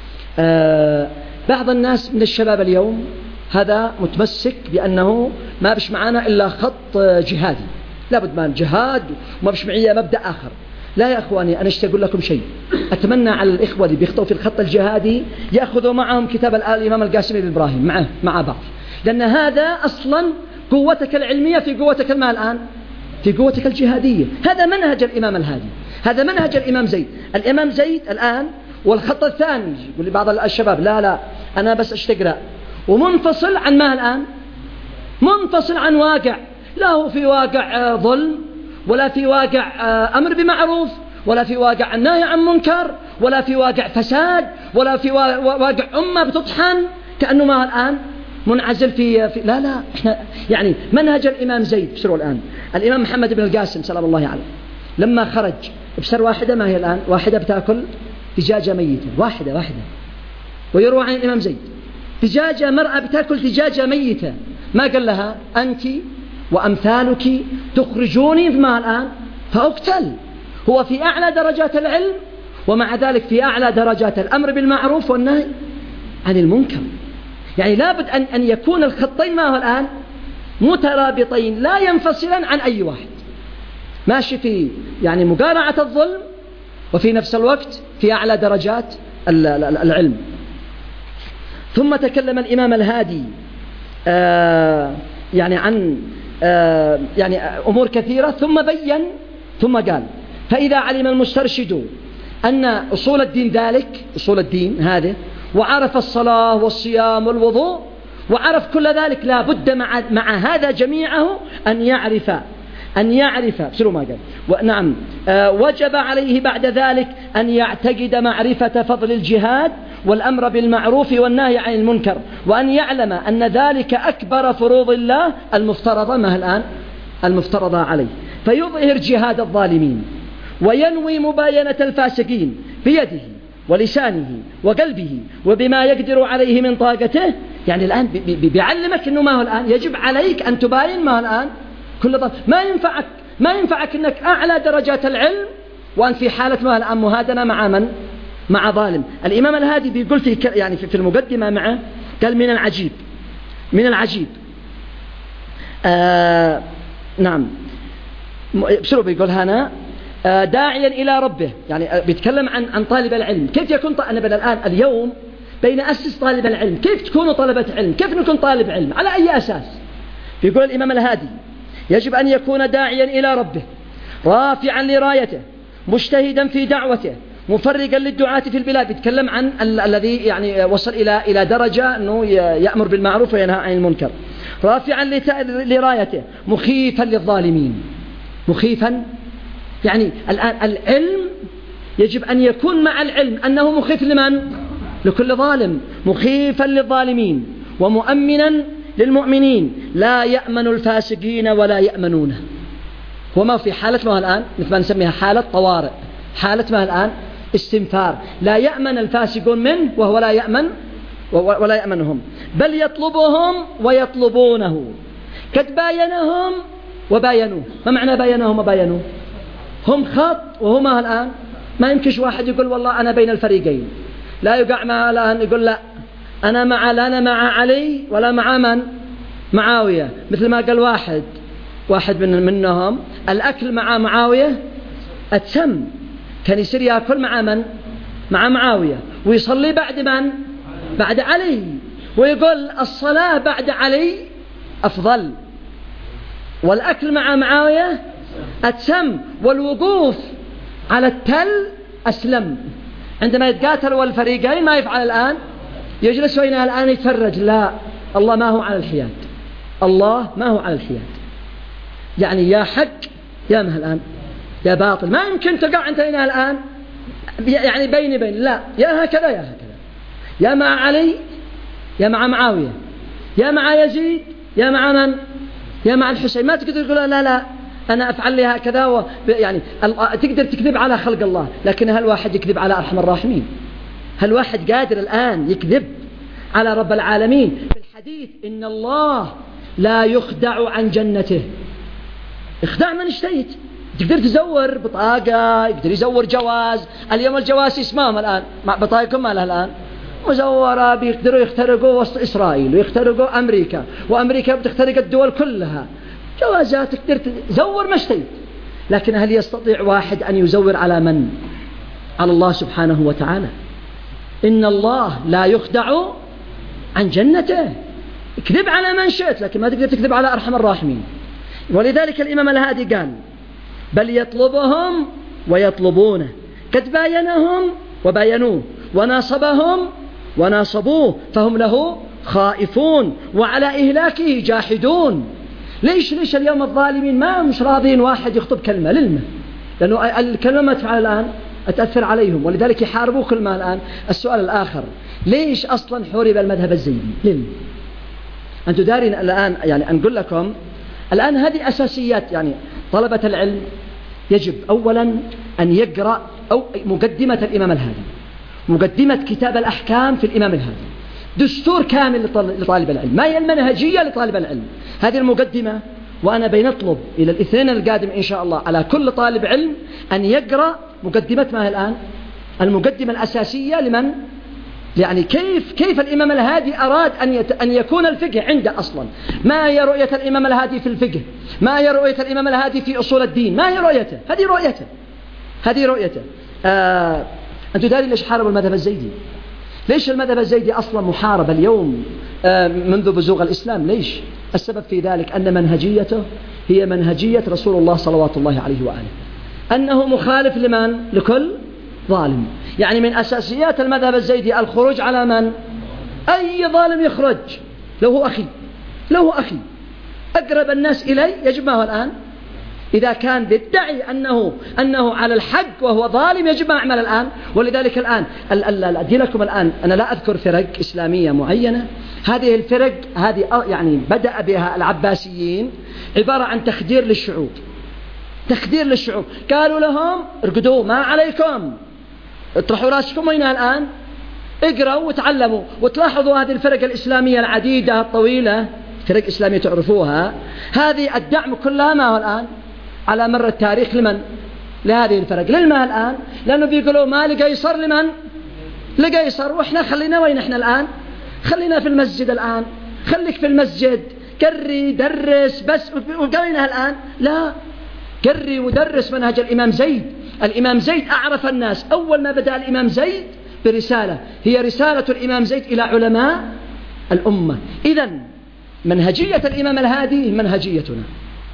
آه بعض الناس من الشباب اليوم هذا متمسك بأنه ما بش معنا إلا خط جهادي، لابد ما الجهاد وما بش معي مبدأ آخر. لا يا أخواني، أنا اشتي أقول لكم شيء، أتمنى على الإخوة اللي بيخطوا في الخط الجهادي يأخذوا معهم كتاب الإمام القاسمي بن إبراهيم معه مع بعض، لأن هذا أصلا قوتك العلمية في قوتك المال الآن في قوتك الجهادية. هذا منهج الإمام الهادي، هذا منهج الإمام زيد. الإمام زيد الآن والخط الثاني يقول لي بعض الشباب لا لا أنا بس أشتقرأ ومنفصل عن ما الآن منفصل عن واقع، لا هو في واقع ظلم ولا في واقع أمر بمعروف ولا في واقع النهي عن منكر ولا في واقع فساد ولا في واقع أمة بتطحن كأنه ما الآن منعزل في, في لا لا إحنا يعني منهج الإمام زيد. بسروا الآن الإمام محمد بن القاسم سلام الله عليه لما خرج بسر واحدة، ما هي الآن؟ واحدة بتأكل دجاجة ميتة، واحدة واحدة. ويروى عن الإمام زيد دجاجة مرأة بتأكل دجاجة ميتة، ما قال لها أنت وأمثالك تخرجوني ما الآن فأقتل. هو في أعلى درجات العلم ومع ذلك في أعلى درجات الأمر بالمعروف والنهي عن المنكر. يعني لابد أن, أن يكون الخطين ما هو الآن مترابطين لا ينفصلان عن أي واحد، ماشي في يعني مقارعة الظلم وفي نفس الوقت في أعلى درجات العلم. ثم تكلم الإمام الهادي آه يعني عن آه يعني أمور كثيرة، ثم بين ثم قال فإذا علم المسترشد أن أصول الدين ذلك أصول الدين هذه، وعرف الصلاة والصيام والوضوء وعرف كل ذلك، لا بد مع, مع هذا جميعه أن يعرف أن يعرف سروا ما قال ونعم آه وجب عليه بعد ذلك أن يعتقد معرفة فضل الجهاد والأمر بالمعروف والنهي عن المنكر، وأن يعلم أن ذلك أكبر فروض الله المفترضة ما الآن المفترضة عليه، فيظهر جهاد الظالمين وينوي مباينة الفاسقين بيده ولسانه وقلبه وبما يقدر عليه من طاقته. يعني الآن بيعلمك أنه ما هو الآن يجب عليك أن تباين ما هو الآن كل ظالم. ما ينفعك ما ينفعك أنك أعلى درجات العلم وأن في حالة ما الآن مهادنة مع من؟ مع ظالم. الإمام الهادي بيقول في يعني في المقدمة معه قال من العجيب من العجيب آه نعم بسرعة بيقول هنا داعيا إلى ربه، يعني بيتكلم عن عن طالب العلم. كيف يكون طالب الآن اليوم بين أسس طالب العلم، كيف تكونوا طلبة علم، كيف نكون طالب علم، على أي أساس؟ يقول الإمام الهادي يجب أن يكون داعيا إلى ربه رافعا لرايته مجتهدا في دعوته مفرقا للدعاة في البلاد. يتكلم عن ال- الذي يعني وصل إلى إلى درجة أنه يأمر بالمعروف وينهى عن المنكر، رافعا لرايته مخيفا للظالمين. مخيفا يعني الآن العلم يجب أن يكون مع العلم أنه مخيف لمن؟ لكل ظالم، مخيفا للظالمين ومؤمنا للمؤمنين، لا يأمن الفاسقين ولا يأمنونه. وما في حالة ما الآن مثل ما نسميها حالة طوارئ، حالة ما الآن استنفار، لا يأمن الفاسقون منه وهو لا يأمن ولا يأمنهم، بل يطلبهم ويطلبونه. قد باينهم وباينوه. ما معنى باينهم وباينوه؟ هم خط وهما الآن ما يمكنش واحد يقول والله أنا بين الفريقين، لا يقع معه الآن يقول لا أنا مع لا أنا مع علي ولا مع من؟ معاوية. مثل ما قال واحد واحد من منهم الأكل مع معاوية أتسم، كان يصير يأكل مع من؟ مع معاوية، ويصلي بعد من؟ بعد علي، ويقول الصلاة بعد علي أفضل، والأكل مع معاوية أتسم، والوقوف على التل أسلم. عندما يتقاتلوا الفريقين ما يفعل الآن؟ يجلس وينها الآن يتفرج. لا، الله ما هو على الحياد، الله ما هو على الحياد، يعني يا حق يا مه الآن يا باطل، ما يمكن تقع أنت هنا الآن يعني بيني بين، لا، يا هكذا يا هكذا، يا مع علي يا مع معاوية، يا مع يزيد يا مع من؟ يا مع الحسين. ما تقدر تقول لا لا أنا أفعل لي هكذا و... يعني تقدر تكذب على خلق الله، لكن هل واحد يكذب على أرحم الراحمين؟ هل واحد قادر الآن يكذب على رب العالمين؟ في الحديث إن الله لا يخدع عن جنته. اخدع من اشتيت، تقدر تزور بطاقة، يقدر يزور جواز. اليوم الجواز اسمهم الآن مع بطاقكم ما لها الآن مزورة، بيقدروا يخترقوا وسط إسرائيل ويخترقوا أمريكا، وأمريكا بتخترق الدول كلها. جوازات تقدر تزور ما اشتيت، لكن هل يستطيع واحد أن يزور على من؟ على الله سبحانه وتعالى. إن الله لا يخدع عن جنته. اكذب على من شئت، لكن ما تقدر تكذب على أرحم الراحمين. ولذلك الإمام الهادي قال بل يطلبهم ويطلبونه، قد باينهم وباينوه، وناصبهم وناصبوه، فهم له خائفون وعلى إهلاكه جاحدون. ليش ليش اليوم الظالمين ما مش راضين واحد يخطب كلمة للمه؟ لأنه الكلمة ما تفعل الآن أتأثر عليهم، ولذلك يحاربوا كل ما الآن. السؤال الآخر، ليش أصلا حورب المذهب الزيدي؟ ليه؟ أنتم دارين الآن، يعني أنقول لكم الآن هذه أساسيات. يعني طلبة العلم يجب أولا أن يقرأ أو مقدمة الإمام الهادي، مقدمة كتاب الأحكام في الإمام الهادي، دستور كامل لطالب العلم، ما هي المنهجية لطالب العلم. هذه المقدمة. وأنا بنطلب إلى الاثنين القادم إن شاء الله على كل طالب علم أن يقرأ مقدمة ما هي الآن المقدمة الأساسية لمن؟ يعني كيف كيف الإمام الهادي أراد أن يت... أن يكون الفقه عنده أصلا. ما هي رؤية الإمام الهادي في الفقه؟ ما هي رؤية الإمام الهادي في أصول الدين؟ ما هي رؤيته؟ هذه رؤيته هذه رؤيته آه... أنتم دارين ليش حاربوا المذهب الزيدي؟ ليش المذهب الزيدي أصلا محارب اليوم آه منذ بزوغ الإسلام؟ ليش؟ السبب في ذلك أن منهجيته هي منهجية رسول الله صلوات الله عليه وآله، أنه مخالف لمن؟ لكل ظالم. يعني من أساسيات المذهب الزيدي الخروج على من؟ أي ظالم يخرج، لو هو أخي لو هو أخي أقرب الناس إلي يجب ما هو الآن. إذا كان يدعي أنه أنه على الحق وهو ظالم يجب ما أعمل الآن. ولذلك الآن أدي لكم الآن، أنا لا أذكر فرق إسلامية معينة، هذه الفرق هذه يعني بدأ بها العباسيين عبارة عن تخدير للشعوب، تخدير للشعوب. قالوا لهم ارقدوا ما عليكم، اطرحوا راسكم وين الآن، اقرأوا وتعلموا. وتلاحظوا هذه الفرق الإسلامية العديدة الطويلة، فرق إسلامية تعرفوها، هذه الدعم كلها ما هو الآن على مر التاريخ لمن؟ لهذه الفرق. للما الآن؟ لأنه بيقولوا ما لقيصر لمن؟ لقيصر. وإحنا خلينا وين إحنا الآن؟ خلينا في المسجد الآن، خليك في المسجد، كري درس بس. وقالينها الآن لا، قري ودرس منهج الإمام زيد. الإمام زيد أعرف الناس. أول ما بدأ الإمام زيد برسالة، هي رسالة الإمام زيد إلى علماء الأمة. إذن منهجية الإمام الهادي منهجيتنا.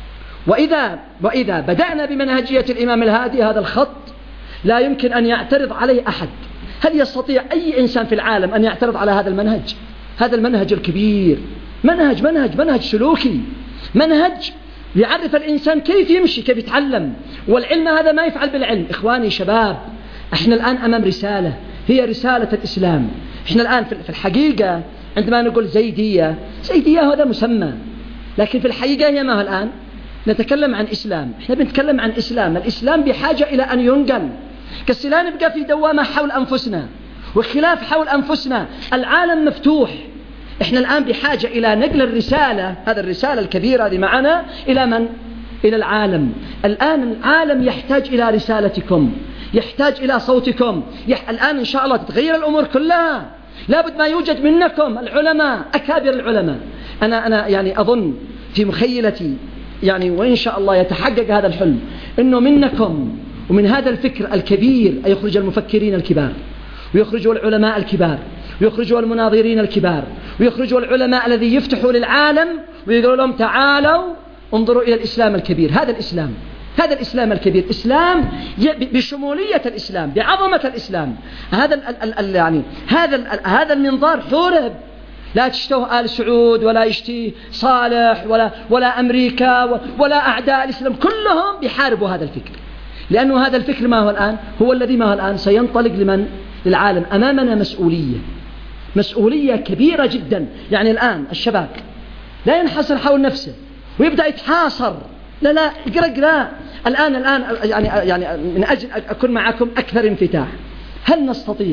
وإذا, وإذا بدأنا بمنهجية الإمام الهادي، هذا الخط لا يمكن أن يعترض عليه أحد. هل يستطيع أي إنسان في العالم أن يعترض على هذا المنهج؟ هذا المنهج الكبير، منهج منهج منهج سلوكي، منهج يعرف الإنسان كيف يمشي، كيف يتعلم. والعلم هذا ما يفعل بالعلم. إخواني شباب، إحنا الآن أمام رسالة، هي رسالة الإسلام. إحنا الآن في الحقيقة عندما نقول زيدية، زيدية هذا مسمى، لكن في الحقيقة هي ما هو الآن؟ نتكلم عن إسلام. إحنا بنتكلم عن إسلام. الإسلام بحاجة إلى أن ينقل، كالسلا نبقى في دوامة حول أنفسنا وخلاف حول أنفسنا. العالم مفتوح. إحنا الآن بحاجة إلى نقل الرسالة، هذا الرسالة الكبيرة هذه معنا، إلى من؟ إلى العالم. الآن العالم يحتاج إلى رسالتكم، يحتاج إلى صوتكم. يح... الآن إن شاء الله تتغير الأمور كلها. لابد ما يوجد منكم العلماء، أكابر العلماء. أنا أنا يعني أظن في مخيلتي يعني، وإن شاء الله يتحقق هذا الحلم، إنه منكم ومن هذا الفكر الكبير يخرج المفكرين الكبار، ويخرجوا العلماء الكبار، ويخرجوا المناظرين الكبار، ويخرجوا العلماء الذي يفتحوا للعالم ويقولوا لهم تعالوا انظروا إلى الإسلام الكبير. هذا الإسلام، هذا الإسلام الكبير، إسلام بشمولية الإسلام، بعظمة الإسلام. هذا ال ال يعني هذا هذا المنظار حورب. لا تشتوه آل سعود، ولا يشتي صالح، ولا ولا أمريكا، ولا أعداء الإسلام، كلهم بيحاربوا هذا الفكر. لأنه هذا الفكر ما هو الآن؟ هو الذي ما هو الآن سينطلق لمن؟ للعالم. أمامنا مسؤولية، مسؤولية كبيرة جدا. يعني الآن الشباب لا ينحصر حول نفسه ويبدأ يتحاصر، لا لا اقرأ اقرأ. الآن الآن يعني يعني من أجل أكون معكم أكثر انفتاح، هل نستطيع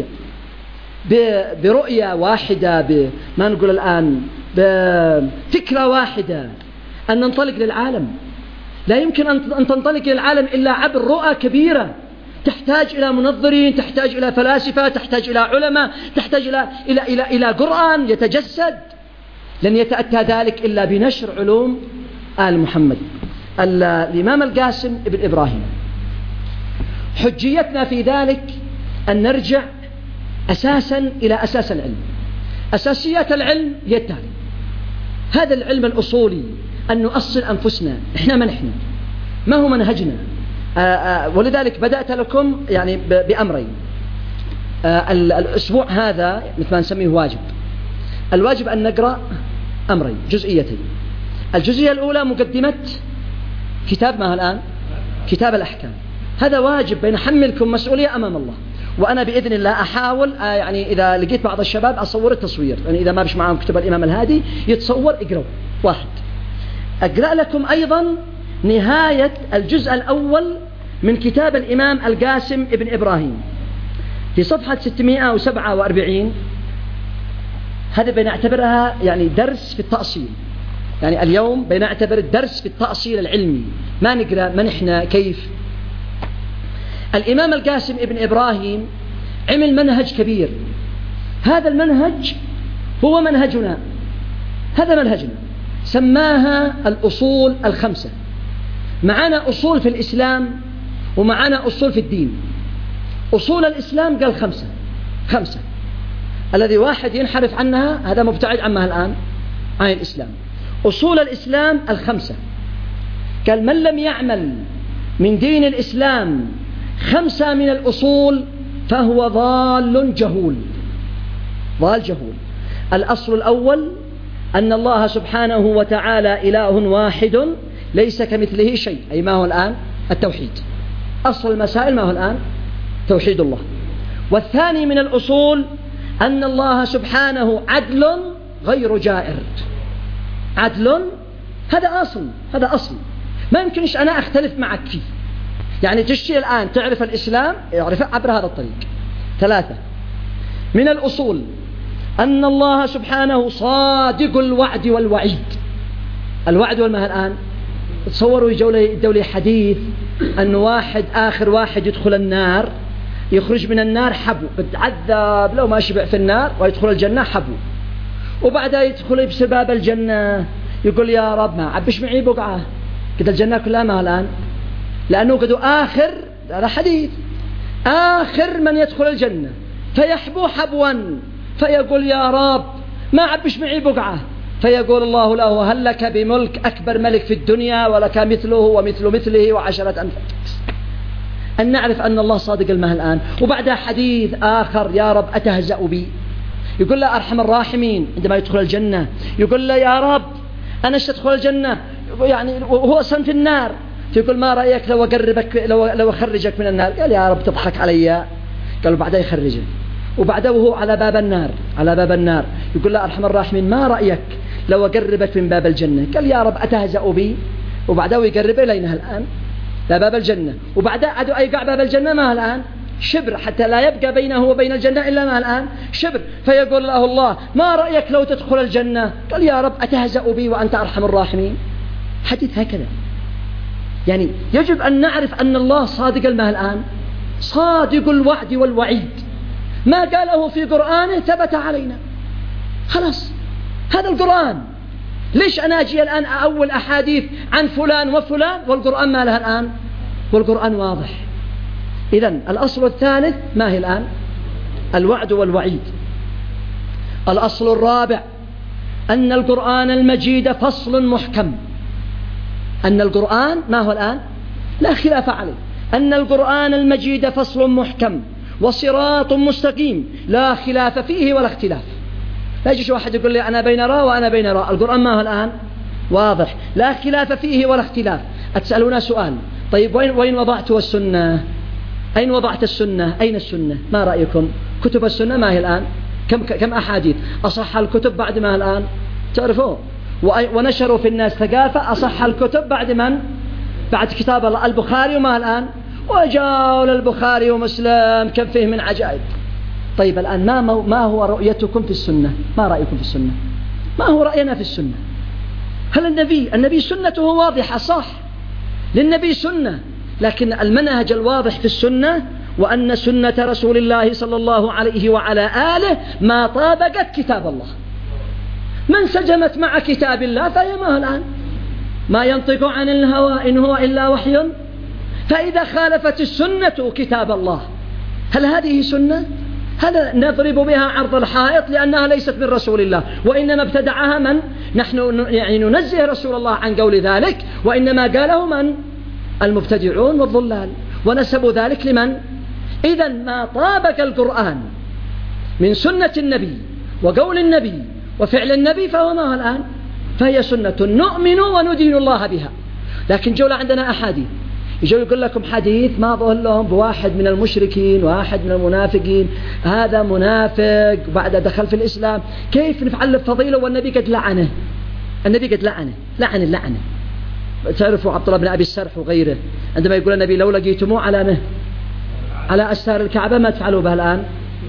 برؤية واحدة، بما نقول الآن بفكرة واحدة، أن ننطلق للعالم؟ لا يمكن أن تنطلق للعالم إلا عبر رؤى كبيرة، تحتاج إلى منظرين، تحتاج إلى فلاسفة، تحتاج إلى علماء، تحتاج إلى إلى إلى إلى قرآن يتجسد. لن يتأتى ذلك إلا بنشر علوم آل محمد. الإمام القاسم ابن إبراهيم، حجيتنا في ذلك أن نرجع أساسا إلى أساس العلم. أساسيات العلم هي التالي: هذا العلم الأصولي، أن نؤصل أنفسنا. إحنا من إحنا؟ ما هو منهجنا؟ آآ آآ ولذلك بدأت لكم يعني بأمرين. الأسبوع هذا مثل ما نسميه واجب. الواجب أن نقرأ أمرين، جزئيتين. الجزئية الأولى مقدمة كتاب ما هو الآن؟ كتاب الأحكام. هذا واجب، بنحملكم مسؤولية أمام الله. وأنا بإذن الله أحاول يعني إذا لقيت بعض الشباب أصور التصوير، يعني إذا ما بش معهم كتب الإمام الهادي يتصور، اقرأوا واحد. أقرأ لكم أيضا نهاية الجزء الأول من كتاب الإمام القاسم ابن إبراهيم في صفحة ستمائة وسبعة وأربعين. هذا بنعتبرها يعني درس في التأصيل. يعني اليوم بنعتبر الدرس في التأصيل العلمي، ما نقرأ ما نحن كيف. الإمام القاسم ابن إبراهيم عمل منهج كبير. هذا المنهج هو منهجنا، هذا منهجنا، سماها الأصول الخمسة. معنا أصول في الإسلام ومعنا أصول في الدين. أصول الإسلام قال خمسة خمسة الذي واحد ينحرف عنها هذا مبتعد عما الآن عن الإسلام. أصول الإسلام الخمسة قال: من لم يعمل من دين الإسلام خمسة من الأصول فهو ضال جهول. ضال جهول. الأصل الأول أن الله سبحانه وتعالى إله واحد ليس كمثله شيء، أي ما هو الآن؟ التوحيد. أصل المسائل ما هو الآن؟ توحيد الله. والثاني من الأصول أن الله سبحانه عدل غير جائر. عدل، هذا أصل، هذا أصل ما يمكنش أنا أختلف معك فيه. يعني تشتي الآن تعرف الإسلام يعرفه عبر هذا الطريق. ثلاثة من الأصول أن الله سبحانه صادق الوعد والوعيد. الوعد والما الآن تصوروا يجوا لي حديث أن واحد آخر واحد يدخل النار، يخرج من النار حبو، بتعذب لو ما شبع في النار، ويدخل الجنة حبو، وبعدها يدخل بسباب الجنة يقول: يا رب ما عبش معي بقعة كده الجنة كلها ما الآن لأنه قد آخر، هذا حديث، آخر من يدخل الجنة فيحبو حبوا فيقول يا رب ما عبش معي بقعة، فيقول الله له هل لك بملك أكبر ملك في الدنيا ولك مثله ومثل مثله وعشرة أنفس. أن نعرف أن الله صادق المه الآن. وبعدها حديث آخر يا رب أتهزأ بي، يقول له أرحم الراحمين عندما يدخل الجنة، يقول له يا رب أنا أدخل الجنة يعني وهو أصلا في النار، فيقول ما رأيك لو أقربك لو, لو أخرجك من النار؟ قال يا رب تضحك علي. قالوا بعدها يخرجه، وبعده وهو على باب النار على باب النار يقول له أرحم الراحمين ما رأيك لو أقربك من باب الجنة؟ قال يا رب أتهزأ بي، وبعده يقرب إلينا الآن لباب الجنة، وبعدها عدو أيقع باب الجنة ما الآن شبر، حتى لا يبقى بينه وبين الجنة إلا ما الآن شبر، فيقول له الله ما رأيك لو تدخل الجنة؟ قال يا رب أتهزأ بي وأنت أرحم الراحمين. حديث هكذا. يعني يجب أن نعرف أن الله صادق المه الآن، صادق الوعد والوعيد، ما قاله في قرآنه ثبت علينا خلاص. هذا القرآن، ليش أنا أجي الآن أول أحاديث عن فلان وفلان والقرآن ما لها الآن؟ والقرآن واضح. إذن الأصل الثالث ما هي الآن؟ الوعد والوعيد. الأصل الرابع أن القرآن المجيد فصل محكم. أن القرآن ما هو الآن؟ لا خلاف عليه، أن القرآن المجيد فصل محكم وصراط مستقيم لا خلاف فيه ولا اختلاف. لا يجيش واحد يقول لي أنا بين راء وأنا بين راء. القرآن ما هو الآن؟ واضح لا خلاف فيه ولا اختلاف. أتسألون سؤال، طيب وين, وين وضعت السنة؟ أين وضعت السنة؟ أين السنة؟ ما رأيكم؟ كتب السنة ما هي الآن؟ كم, كم أحاديث؟ أصح الكتب بعد ما الآن؟ تعرفوا ونشروا في الناس ثقافة أصح الكتب بعد من؟ بعد كتاب الله. البخاري وما الآن؟ وجاءوا للبخاري ومسلم كم فيه من عجائب. طيب الآن ما, ما هو رؤيتكم في السنة؟ ما رأيكم في السنة؟ ما هو رأينا في السنة؟ هل النبي النبي سنته واضحة صح، للنبي سنة، لكن المنهج الواضح في السنة وأن سنة رسول الله صلى الله عليه وعلى آله ما طابقت كتاب الله. من انسجمت مع كتاب الله فهي ما الآن؟ ما ينطق عن الهوى إن هو إلا وحي. فإذا خالفت السنة كتاب الله هل هذه سنة؟ هل نضرب بها عرض الحائط لأنها ليست من رسول الله، وإنما ابتدعها من؟ نحن يعني ننزه رسول الله عن قول ذلك، وإنما قاله من؟ المبتدعون والضلال، ونسبوا ذلك لمن؟ إذا ما طابق القرآن من سنة النبي وقول النبي وفعل النبي فهو ما هو الآن؟ فهي سنة نؤمن وندين الله بها. لكن جولة عندنا أحاديث، يجوا يقول لكم حديث ما ظهر لهم بواحد من المشركين واحد من المنافقين، هذا منافق بعد دخل في الإسلام، كيف نفعل فضيله والنبي قد لعنه؟ النبي قد لعنه لعن اللعنة. تعرفوا عبد الله بن أبي السرح وغيره عندما يقول النبي لو لقيتموه على مه على أستار الكعبة ما تفعلوا بها الآن.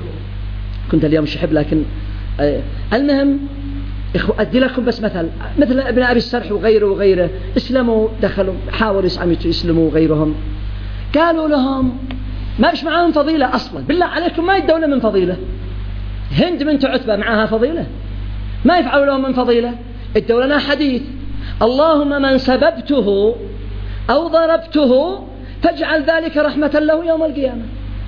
كنت اليوم شحب لكن آه المهم أدي لكم بس مثل مثل ابن أبي السرح وغيره وغيره اسلموا، دخلوا حاولوا يسلموا غيرهم، قالوا لهم ما فيش معاهم فضيلة أصلا، بالله عليكم ما يدوا من فضيلة. هند بنت عتبة معها فضيلة؟ ما يفعلوا لهم من فضيلة. ادوا لنا حديث اللهم من سببته أو ضربته فاجعل ذلك رحمة له يوم القيامة.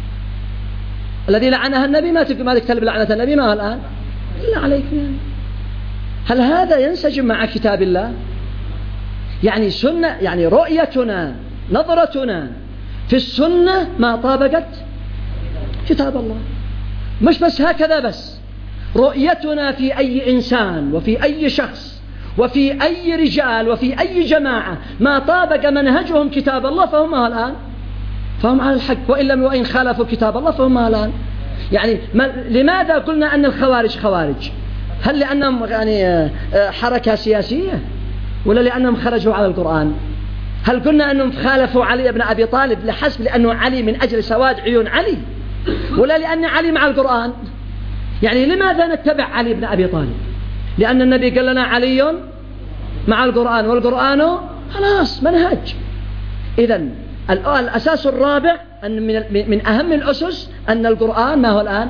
الذي لعنها النبي ما تكتب لعنة النبي ما الآن؟ بالله عليكم يعني. هل هذا ينسجم مع كتاب الله؟ يعني سنة، يعني رؤيتنا نظرتنا في السنة ما طابقت كتاب الله. مش بس هكذا، بس رؤيتنا في أي إنسان وفي أي شخص وفي أي رجال وفي أي جماعة ما طابق منهجهم كتاب الله فهم الآن فهم على الحق، وإن لم وإن خالفوا كتاب الله فهم الآن. يعني لماذا قلنا أن الخوارج خوارج؟ هل لأنهم يعني حركة سياسية ولا لأنهم خرجوا على القرآن؟ هل قلنا أنهم خالفوا علي بن أبي طالب لحسب لأنه علي من أجل سواد عيون علي، ولا لأن علي مع القرآن؟ يعني لماذا نتبع علي بن أبي طالب؟ لأن النبي قال لنا علي مع القرآن والقرآن خلاص منهج. إذن الأساس الرابع أن من من أهم الأسس أن القرآن ما هو الآن؟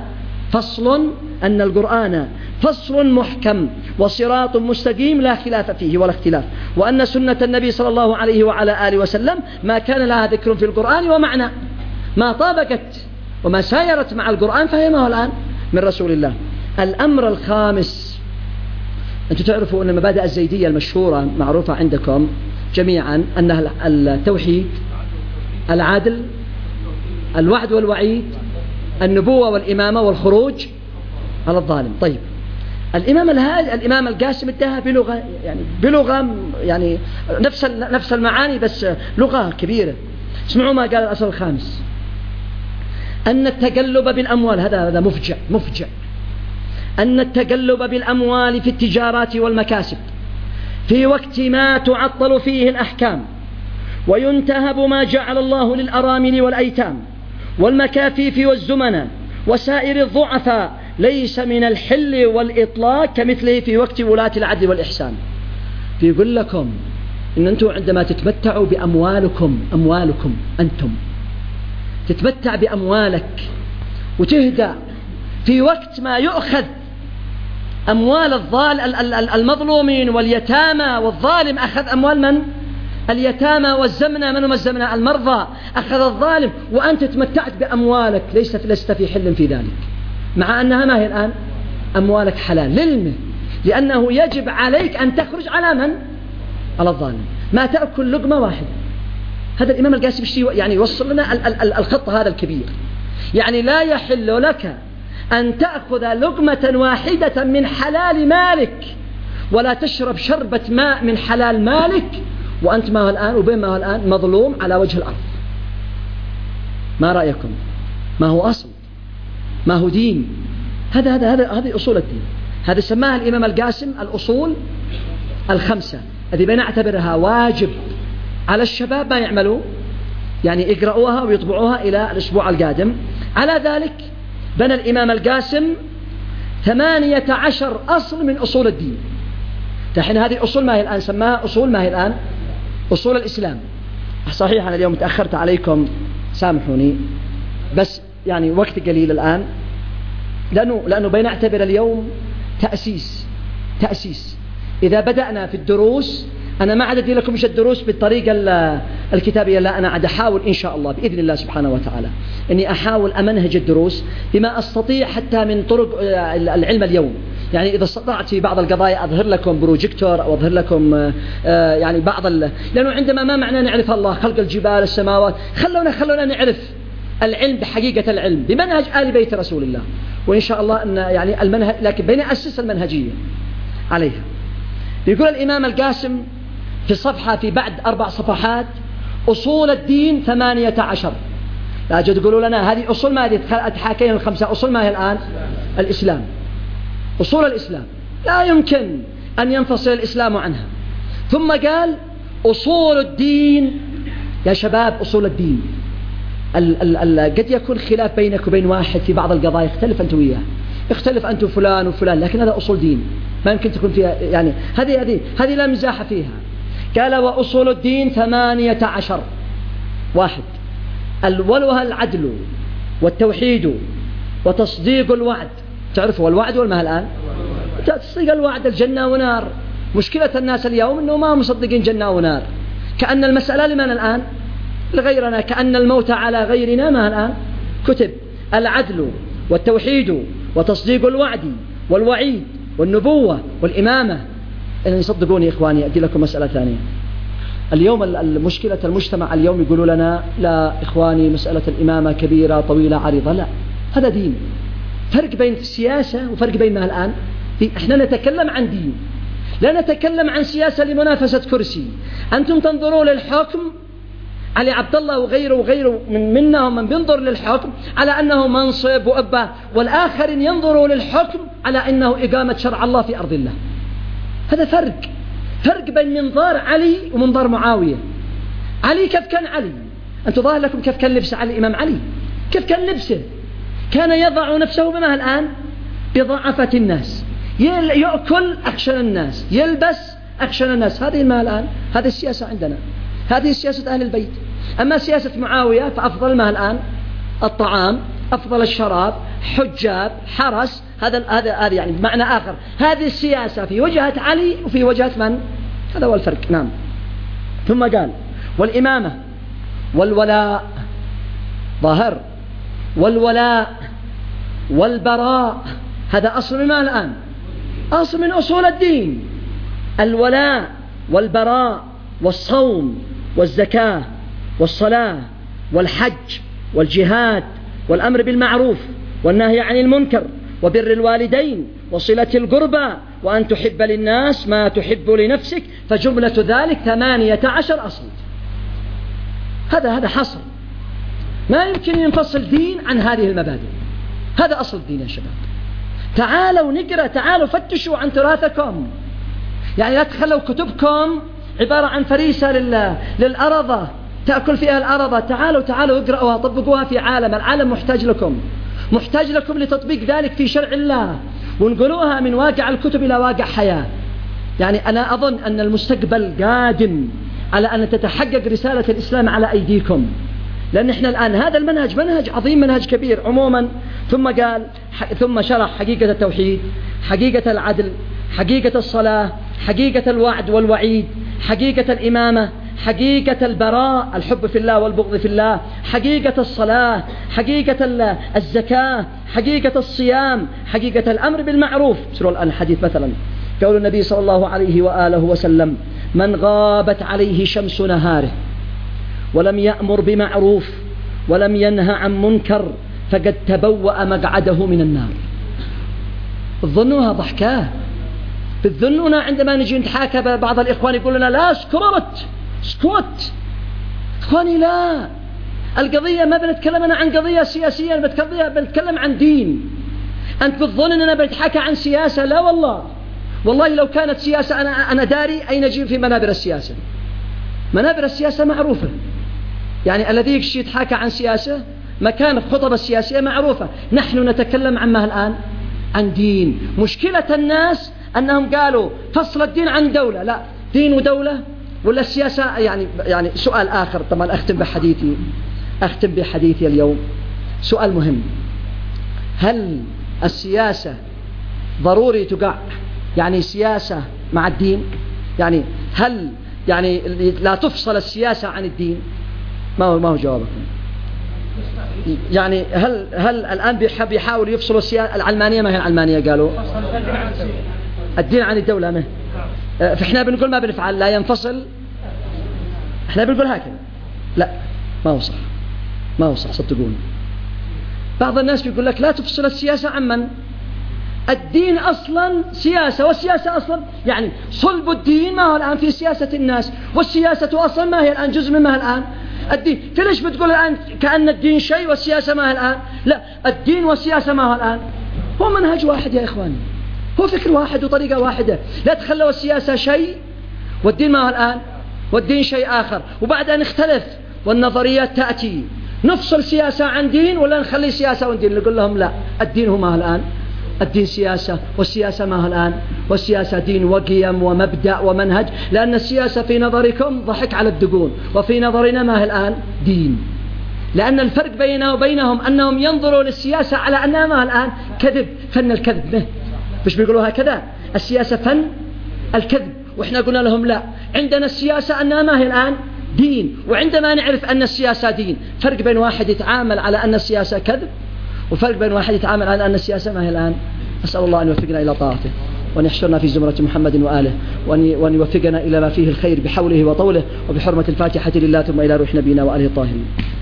فصل أن القرآن فصل محكم وصراط مستقيم لا خلاف فيه ولا اختلاف، وأن سنة النبي صلى الله عليه وعلى آله وسلم ما كان لها ذكر في القرآن ومعنى ما طابقت وما سايرت مع القرآن فهمه الآن من رسول الله. الأمر الخامس، أنتم تعرفوا أن المبادئ الزيدية المشهورة معروفة عندكم جميعا أنها التوحيد، العدل، الوعد والوعيد، النبوة والإمامة والخروج على الظالم. طيب الإمام الهادي الإمام القاسم اداها بلغة يعني بلغة يعني نفس نفس المعاني بس لغة كبيرة. اسمعوا ما قال الأصل الخامس: أن التقلب بالأموال، هذا هذا مفجع مفجع أن التقلب بالأموال في التجارات والمكاسب في وقت ما تعطل فيه الأحكام وينتهب ما جعل الله للأرامل والأيتام والمكافيف والزمناء وسائر الضعفاء ليس من الحل والإطلاق كمثله في وقت ولاة العدل والإحسان. بيقول لكم إن أنتم عندما تتمتعوا بأموالكم، أموالكم أنتم تتمتع بأموالك وتهدى في وقت ما يؤخذ أموال الظال المظلومين واليتامى، والظالم أخذ أموال من؟ اليتامى، والزمنة من هم الزمنة؟ المرضى، أخذ الظالم، وأنت تمتعت بأموالك ليس لست في حل في ذلك، مع أنها ما هي الآن؟ أموالك حلال للمه، لأنه يجب عليك أن تخرج على من؟ على الظالم، ما تأكل لقمة واحدة. هذا الإمام القاسم يعني يوصل لنا الخط هذا الكبير، يعني لا يحل لك أن تأخذ لقمة واحدة من حلال مالك ولا تشرب شربة ماء من حلال مالك وأنت ما هو الآن وبين ما هو الآن مظلوم على وجه الأرض. ما رأيكم؟ ما هو أصل، ما هو دين، هذا هذا هذا هذه أصول الدين. هذا سماها الإمام القاسم الأصول الخمسة التي بنعتبرها واجب على الشباب ما يعملوا، يعني يقرأوها ويطبعوها إلى الأسبوع القادم. على ذلك بنى الإمام القاسم ثمانية عشر أصل من أصول الدين. تحين هذه أصول ما هي الآن؟ سماها أصول ما هي الآن؟ أصول الإسلام. صحيح أنا اليوم تأخرت عليكم سامحوني، بس يعني وقت قليل الآن، لأنه, لأنه بنعتبر اليوم تأسيس تأسيس إذا بدأنا في الدروس، أنا ما عددي لكم مش الدروس بالطريقة الكتابية، لا، أنا عاد أحاول إن شاء الله بإذن الله سبحانه وتعالى أني أحاول أمنهج الدروس بما أستطيع حتى من طرق العلم اليوم. يعني إذا استطعت في بعض القضايا أظهر لكم بروجيكتور أو أظهر لكم يعني بعض ال... لأنه عندما ما معنى نعرف الله، خلق الجبال السماوات، خلونا خلونا نعرف العلم بحقيقة العلم بمنهج آل بيت رسول الله، وإن شاء الله أن يعني المنهج، لكن بنأسس المنهجية عليها. يقول الإمام القاسم في الصفحة في بعد أربع صفحات: أصول الدين ثمانية عشر. لا جد تقولوا لنا هذه أصول ما هذه أتحاكين الخمسة، أصول ما هي الآن؟ الإسلام، أصول الإسلام لا يمكن أن ينفصل الإسلام عنها. ثم قال أصول الدين. يا شباب أصول الدين ال ال ال قد يكون خلاف بينك وبين واحد في بعض القضايا، اختلف أنت وياه، اختلف أنت فلان وفلان، لكن هذا أصول دين ما يمكن تكون فيها يعني هذه هذه هذه لا مزاح فيها. قال وأصول الدين ثمانية عشر. واحد: الولوها العدل والتوحيد وتصديق الوعد. تعرفوا الوعد والما الآن؟ تصديق الوعد الجنة ونار. مشكلة الناس اليوم أنه ما مصدقين جنة ونار، كأن المسألة لمن الآن؟ لغيرنا، كأن الموت على غيرنا ما الآن كتب. العدل والتوحيد وتصديق الوعد والوعيد والنبوة والإمامة. إن يصدقوني إخواني أدي لكم مسألة ثانية. اليوم المشكلة المجتمع اليوم يقولوا لنا لا إخواني مسألة الإمامة كبيرة طويلة عريضة، لا، هذا دين. فرق بين السياسة وفرق بين ما الآن. إحنا نتكلم عن دين، لا نتكلم عن سياسة لمنافسة كرسي. أنتم تنظروا للحكم علي عبد الله وغيره وغيره من منا ومن بينظر للحكم على أنه منصب وأبا، والآخر ينظروا للحكم على أنه إقامة شرع الله في أرض الله. هذا فرق فرق بين منظار علي ومنظار معاوية. علي كيف كان علي؟ أنتم ظاهر لكم كيف كان لبس علي الإمام علي؟ كيف كان لبسه؟ كان يضع نفسه بما الآن بضعفة الناس، يأكل أخشن الناس، يلبس أخشن الناس. هذه ما الآن، هذه السياسة عندنا، هذه سياسة أهل البيت. أما سياسة معاوية فأفضل ما الآن الطعام أفضل الشراب، حجاب، حرس، هذا هذا هذا يعني بمعنى آخر هذه السياسة في وجهة علي وفي وجهة من؟ هذا هو الفرق. نعم. ثم قال والإمامة والولاء، ظاهر، والولاء والبراء، هذا أصل ما الآن؟ أصل من أصول الدين. الولاء والبراء والصوم والزكاة والصلاة والحج والجهاد والأمر بالمعروف والنهي عن المنكر وبر الوالدين وصلة القربى وأن تحب للناس ما تحب لنفسك، فجملة ذلك ثمانية عشر أصل. هذا هذا حصر، ما يمكن ينفصل دين عن هذه المبادئ. هذا أصل الدين يا شباب. تعالوا نقرأ، تعالوا فتشوا عن تراثكم، يعني لا تخلوا كتبكم عبارة عن فريسة للأرضة تأكل فيها الأرضة. تعالوا تعالوا اقرأوها، طبقوها في عالم. العالم محتاج لكم، محتاج لكم لتطبيق ذلك في شرع الله، ونقلوها من واقع الكتب إلى واقع حياة. يعني أنا أظن أن المستقبل قادم على أن تتحقق رسالة الإسلام على أيديكم، لأن إحنا الآن هذا المنهج منهج عظيم، منهج كبير عموما. ثم قال ثم شرح حقيقة التوحيد، حقيقة العدل، حقيقة الصلاة، حقيقة الوعد والوعيد، حقيقة الإمامة، حقيقة البراء، الحب في الله والبغض في الله، حقيقة الصلاة، حقيقة الزكاة، حقيقة الصيام، حقيقة الأمر بالمعروف. سورة الآن الحديث مثلا قول النبي صلى الله عليه وآله وسلم: من غابت عليه شمس نهاره ولم يأمر بمعروف ولم ينهى عن منكر فقد تبوأ مقعده من النار. تظنوها ضحكاه؟ تظنونا عندما نجي نتحاكى بعض الإخوان يقول لنا لا اسكت اسكت؟ إخواني لا، القضية ما بنتكلم أنا عن قضية سياسية، بنتكلم عن دين. أنت بتظن أننا بنتحاكى عن سياسة؟ لا والله، والله لو كانت سياسة أنا أنا داري أين نجيب في منابر السياسة. منابر السياسة معروفة، يعني الذي يكشي يتحاكى عن سياسة مكان الخطب السياسية معروفة. نحن نتكلم عما الآن عن دين. مشكلة الناس أنهم قالوا فصل الدين عن دولة. لا، دين ودولة ولا السياسة؟ يعني يعني سؤال آخر. طبعا أختم بحديثي أختم بحديثي اليوم سؤال مهم: هل السياسة ضروري تقع يعني سياسة مع الدين؟ يعني هل يعني لا تفصل السياسة عن الدين؟ ما هو ما هو جوابكم؟ يعني هل هل الآن بيحب يحاول يفصلوا السياسة العلمانية؟ ما هي العلمانية؟ قالوا الدين عن الدولة. ما فإحنا بنقول ما بنفعل، لا ينفصل. إحنا بنقول هكذا. لا، ما هو صح، ما هو صح صدقوني. بعض الناس بيقول لك لا تفصل السياسة عن من؟ الدين أصلا سياسة، والسياسة أصلا يعني صلب الدين ما هو الآن في سياسة الناس، والسياسة أصلا ما هي الآن جزء منها الآن الدين. فليش بتقول الآن كأن الدين شيء والسياسة ما هي الآن؟ لا، الدين والسياسة ما هو الآن؟ هو منهج واحد يا إخواني، هو فكر واحد وطريقة واحدة. لا تخلوا السياسة شيء والدين ما هو الآن، والدين شيء آخر، وبعد أن نختلف والنظريات تأتي نفصل سياسة عن دين ولا نخلي سياسة ودين. نقول لهم لا، الدين هو ما هو الآن، الدين سياسة والسياسة ما هو الآن، والسياسة دين وقيم ومبدأ ومنهج. لأن السياسة في نظركم ضحك على الدقون، وفي نظرنا ما هي الآن دين. لأن الفرق بيننا وبينهم أنهم ينظروا للسياسة على أنها ما هي الآن كذب، فن الكذب. نه مش بيقولوا هكذا؟ السياسة فن الكذب. وإحنا قلنا لهم لا، عندنا السياسة أنها ما هي الآن دين. وعندما نعرف أن السياسة دين، فرق بين واحد يتعامل على أن السياسة كذب، وفرق بين واحد يتعامل على أن السياسة ما هي الآن. أسأل الله أن يوفقنا إلى طاعته، وأن يحشرنا في زمرة محمد وآله، وأن يوفقنا إلى ما فيه الخير بحوله وطوله، وبحرمة الفاتحة لله ثم إلى روح نبينا وآله الطاهرين.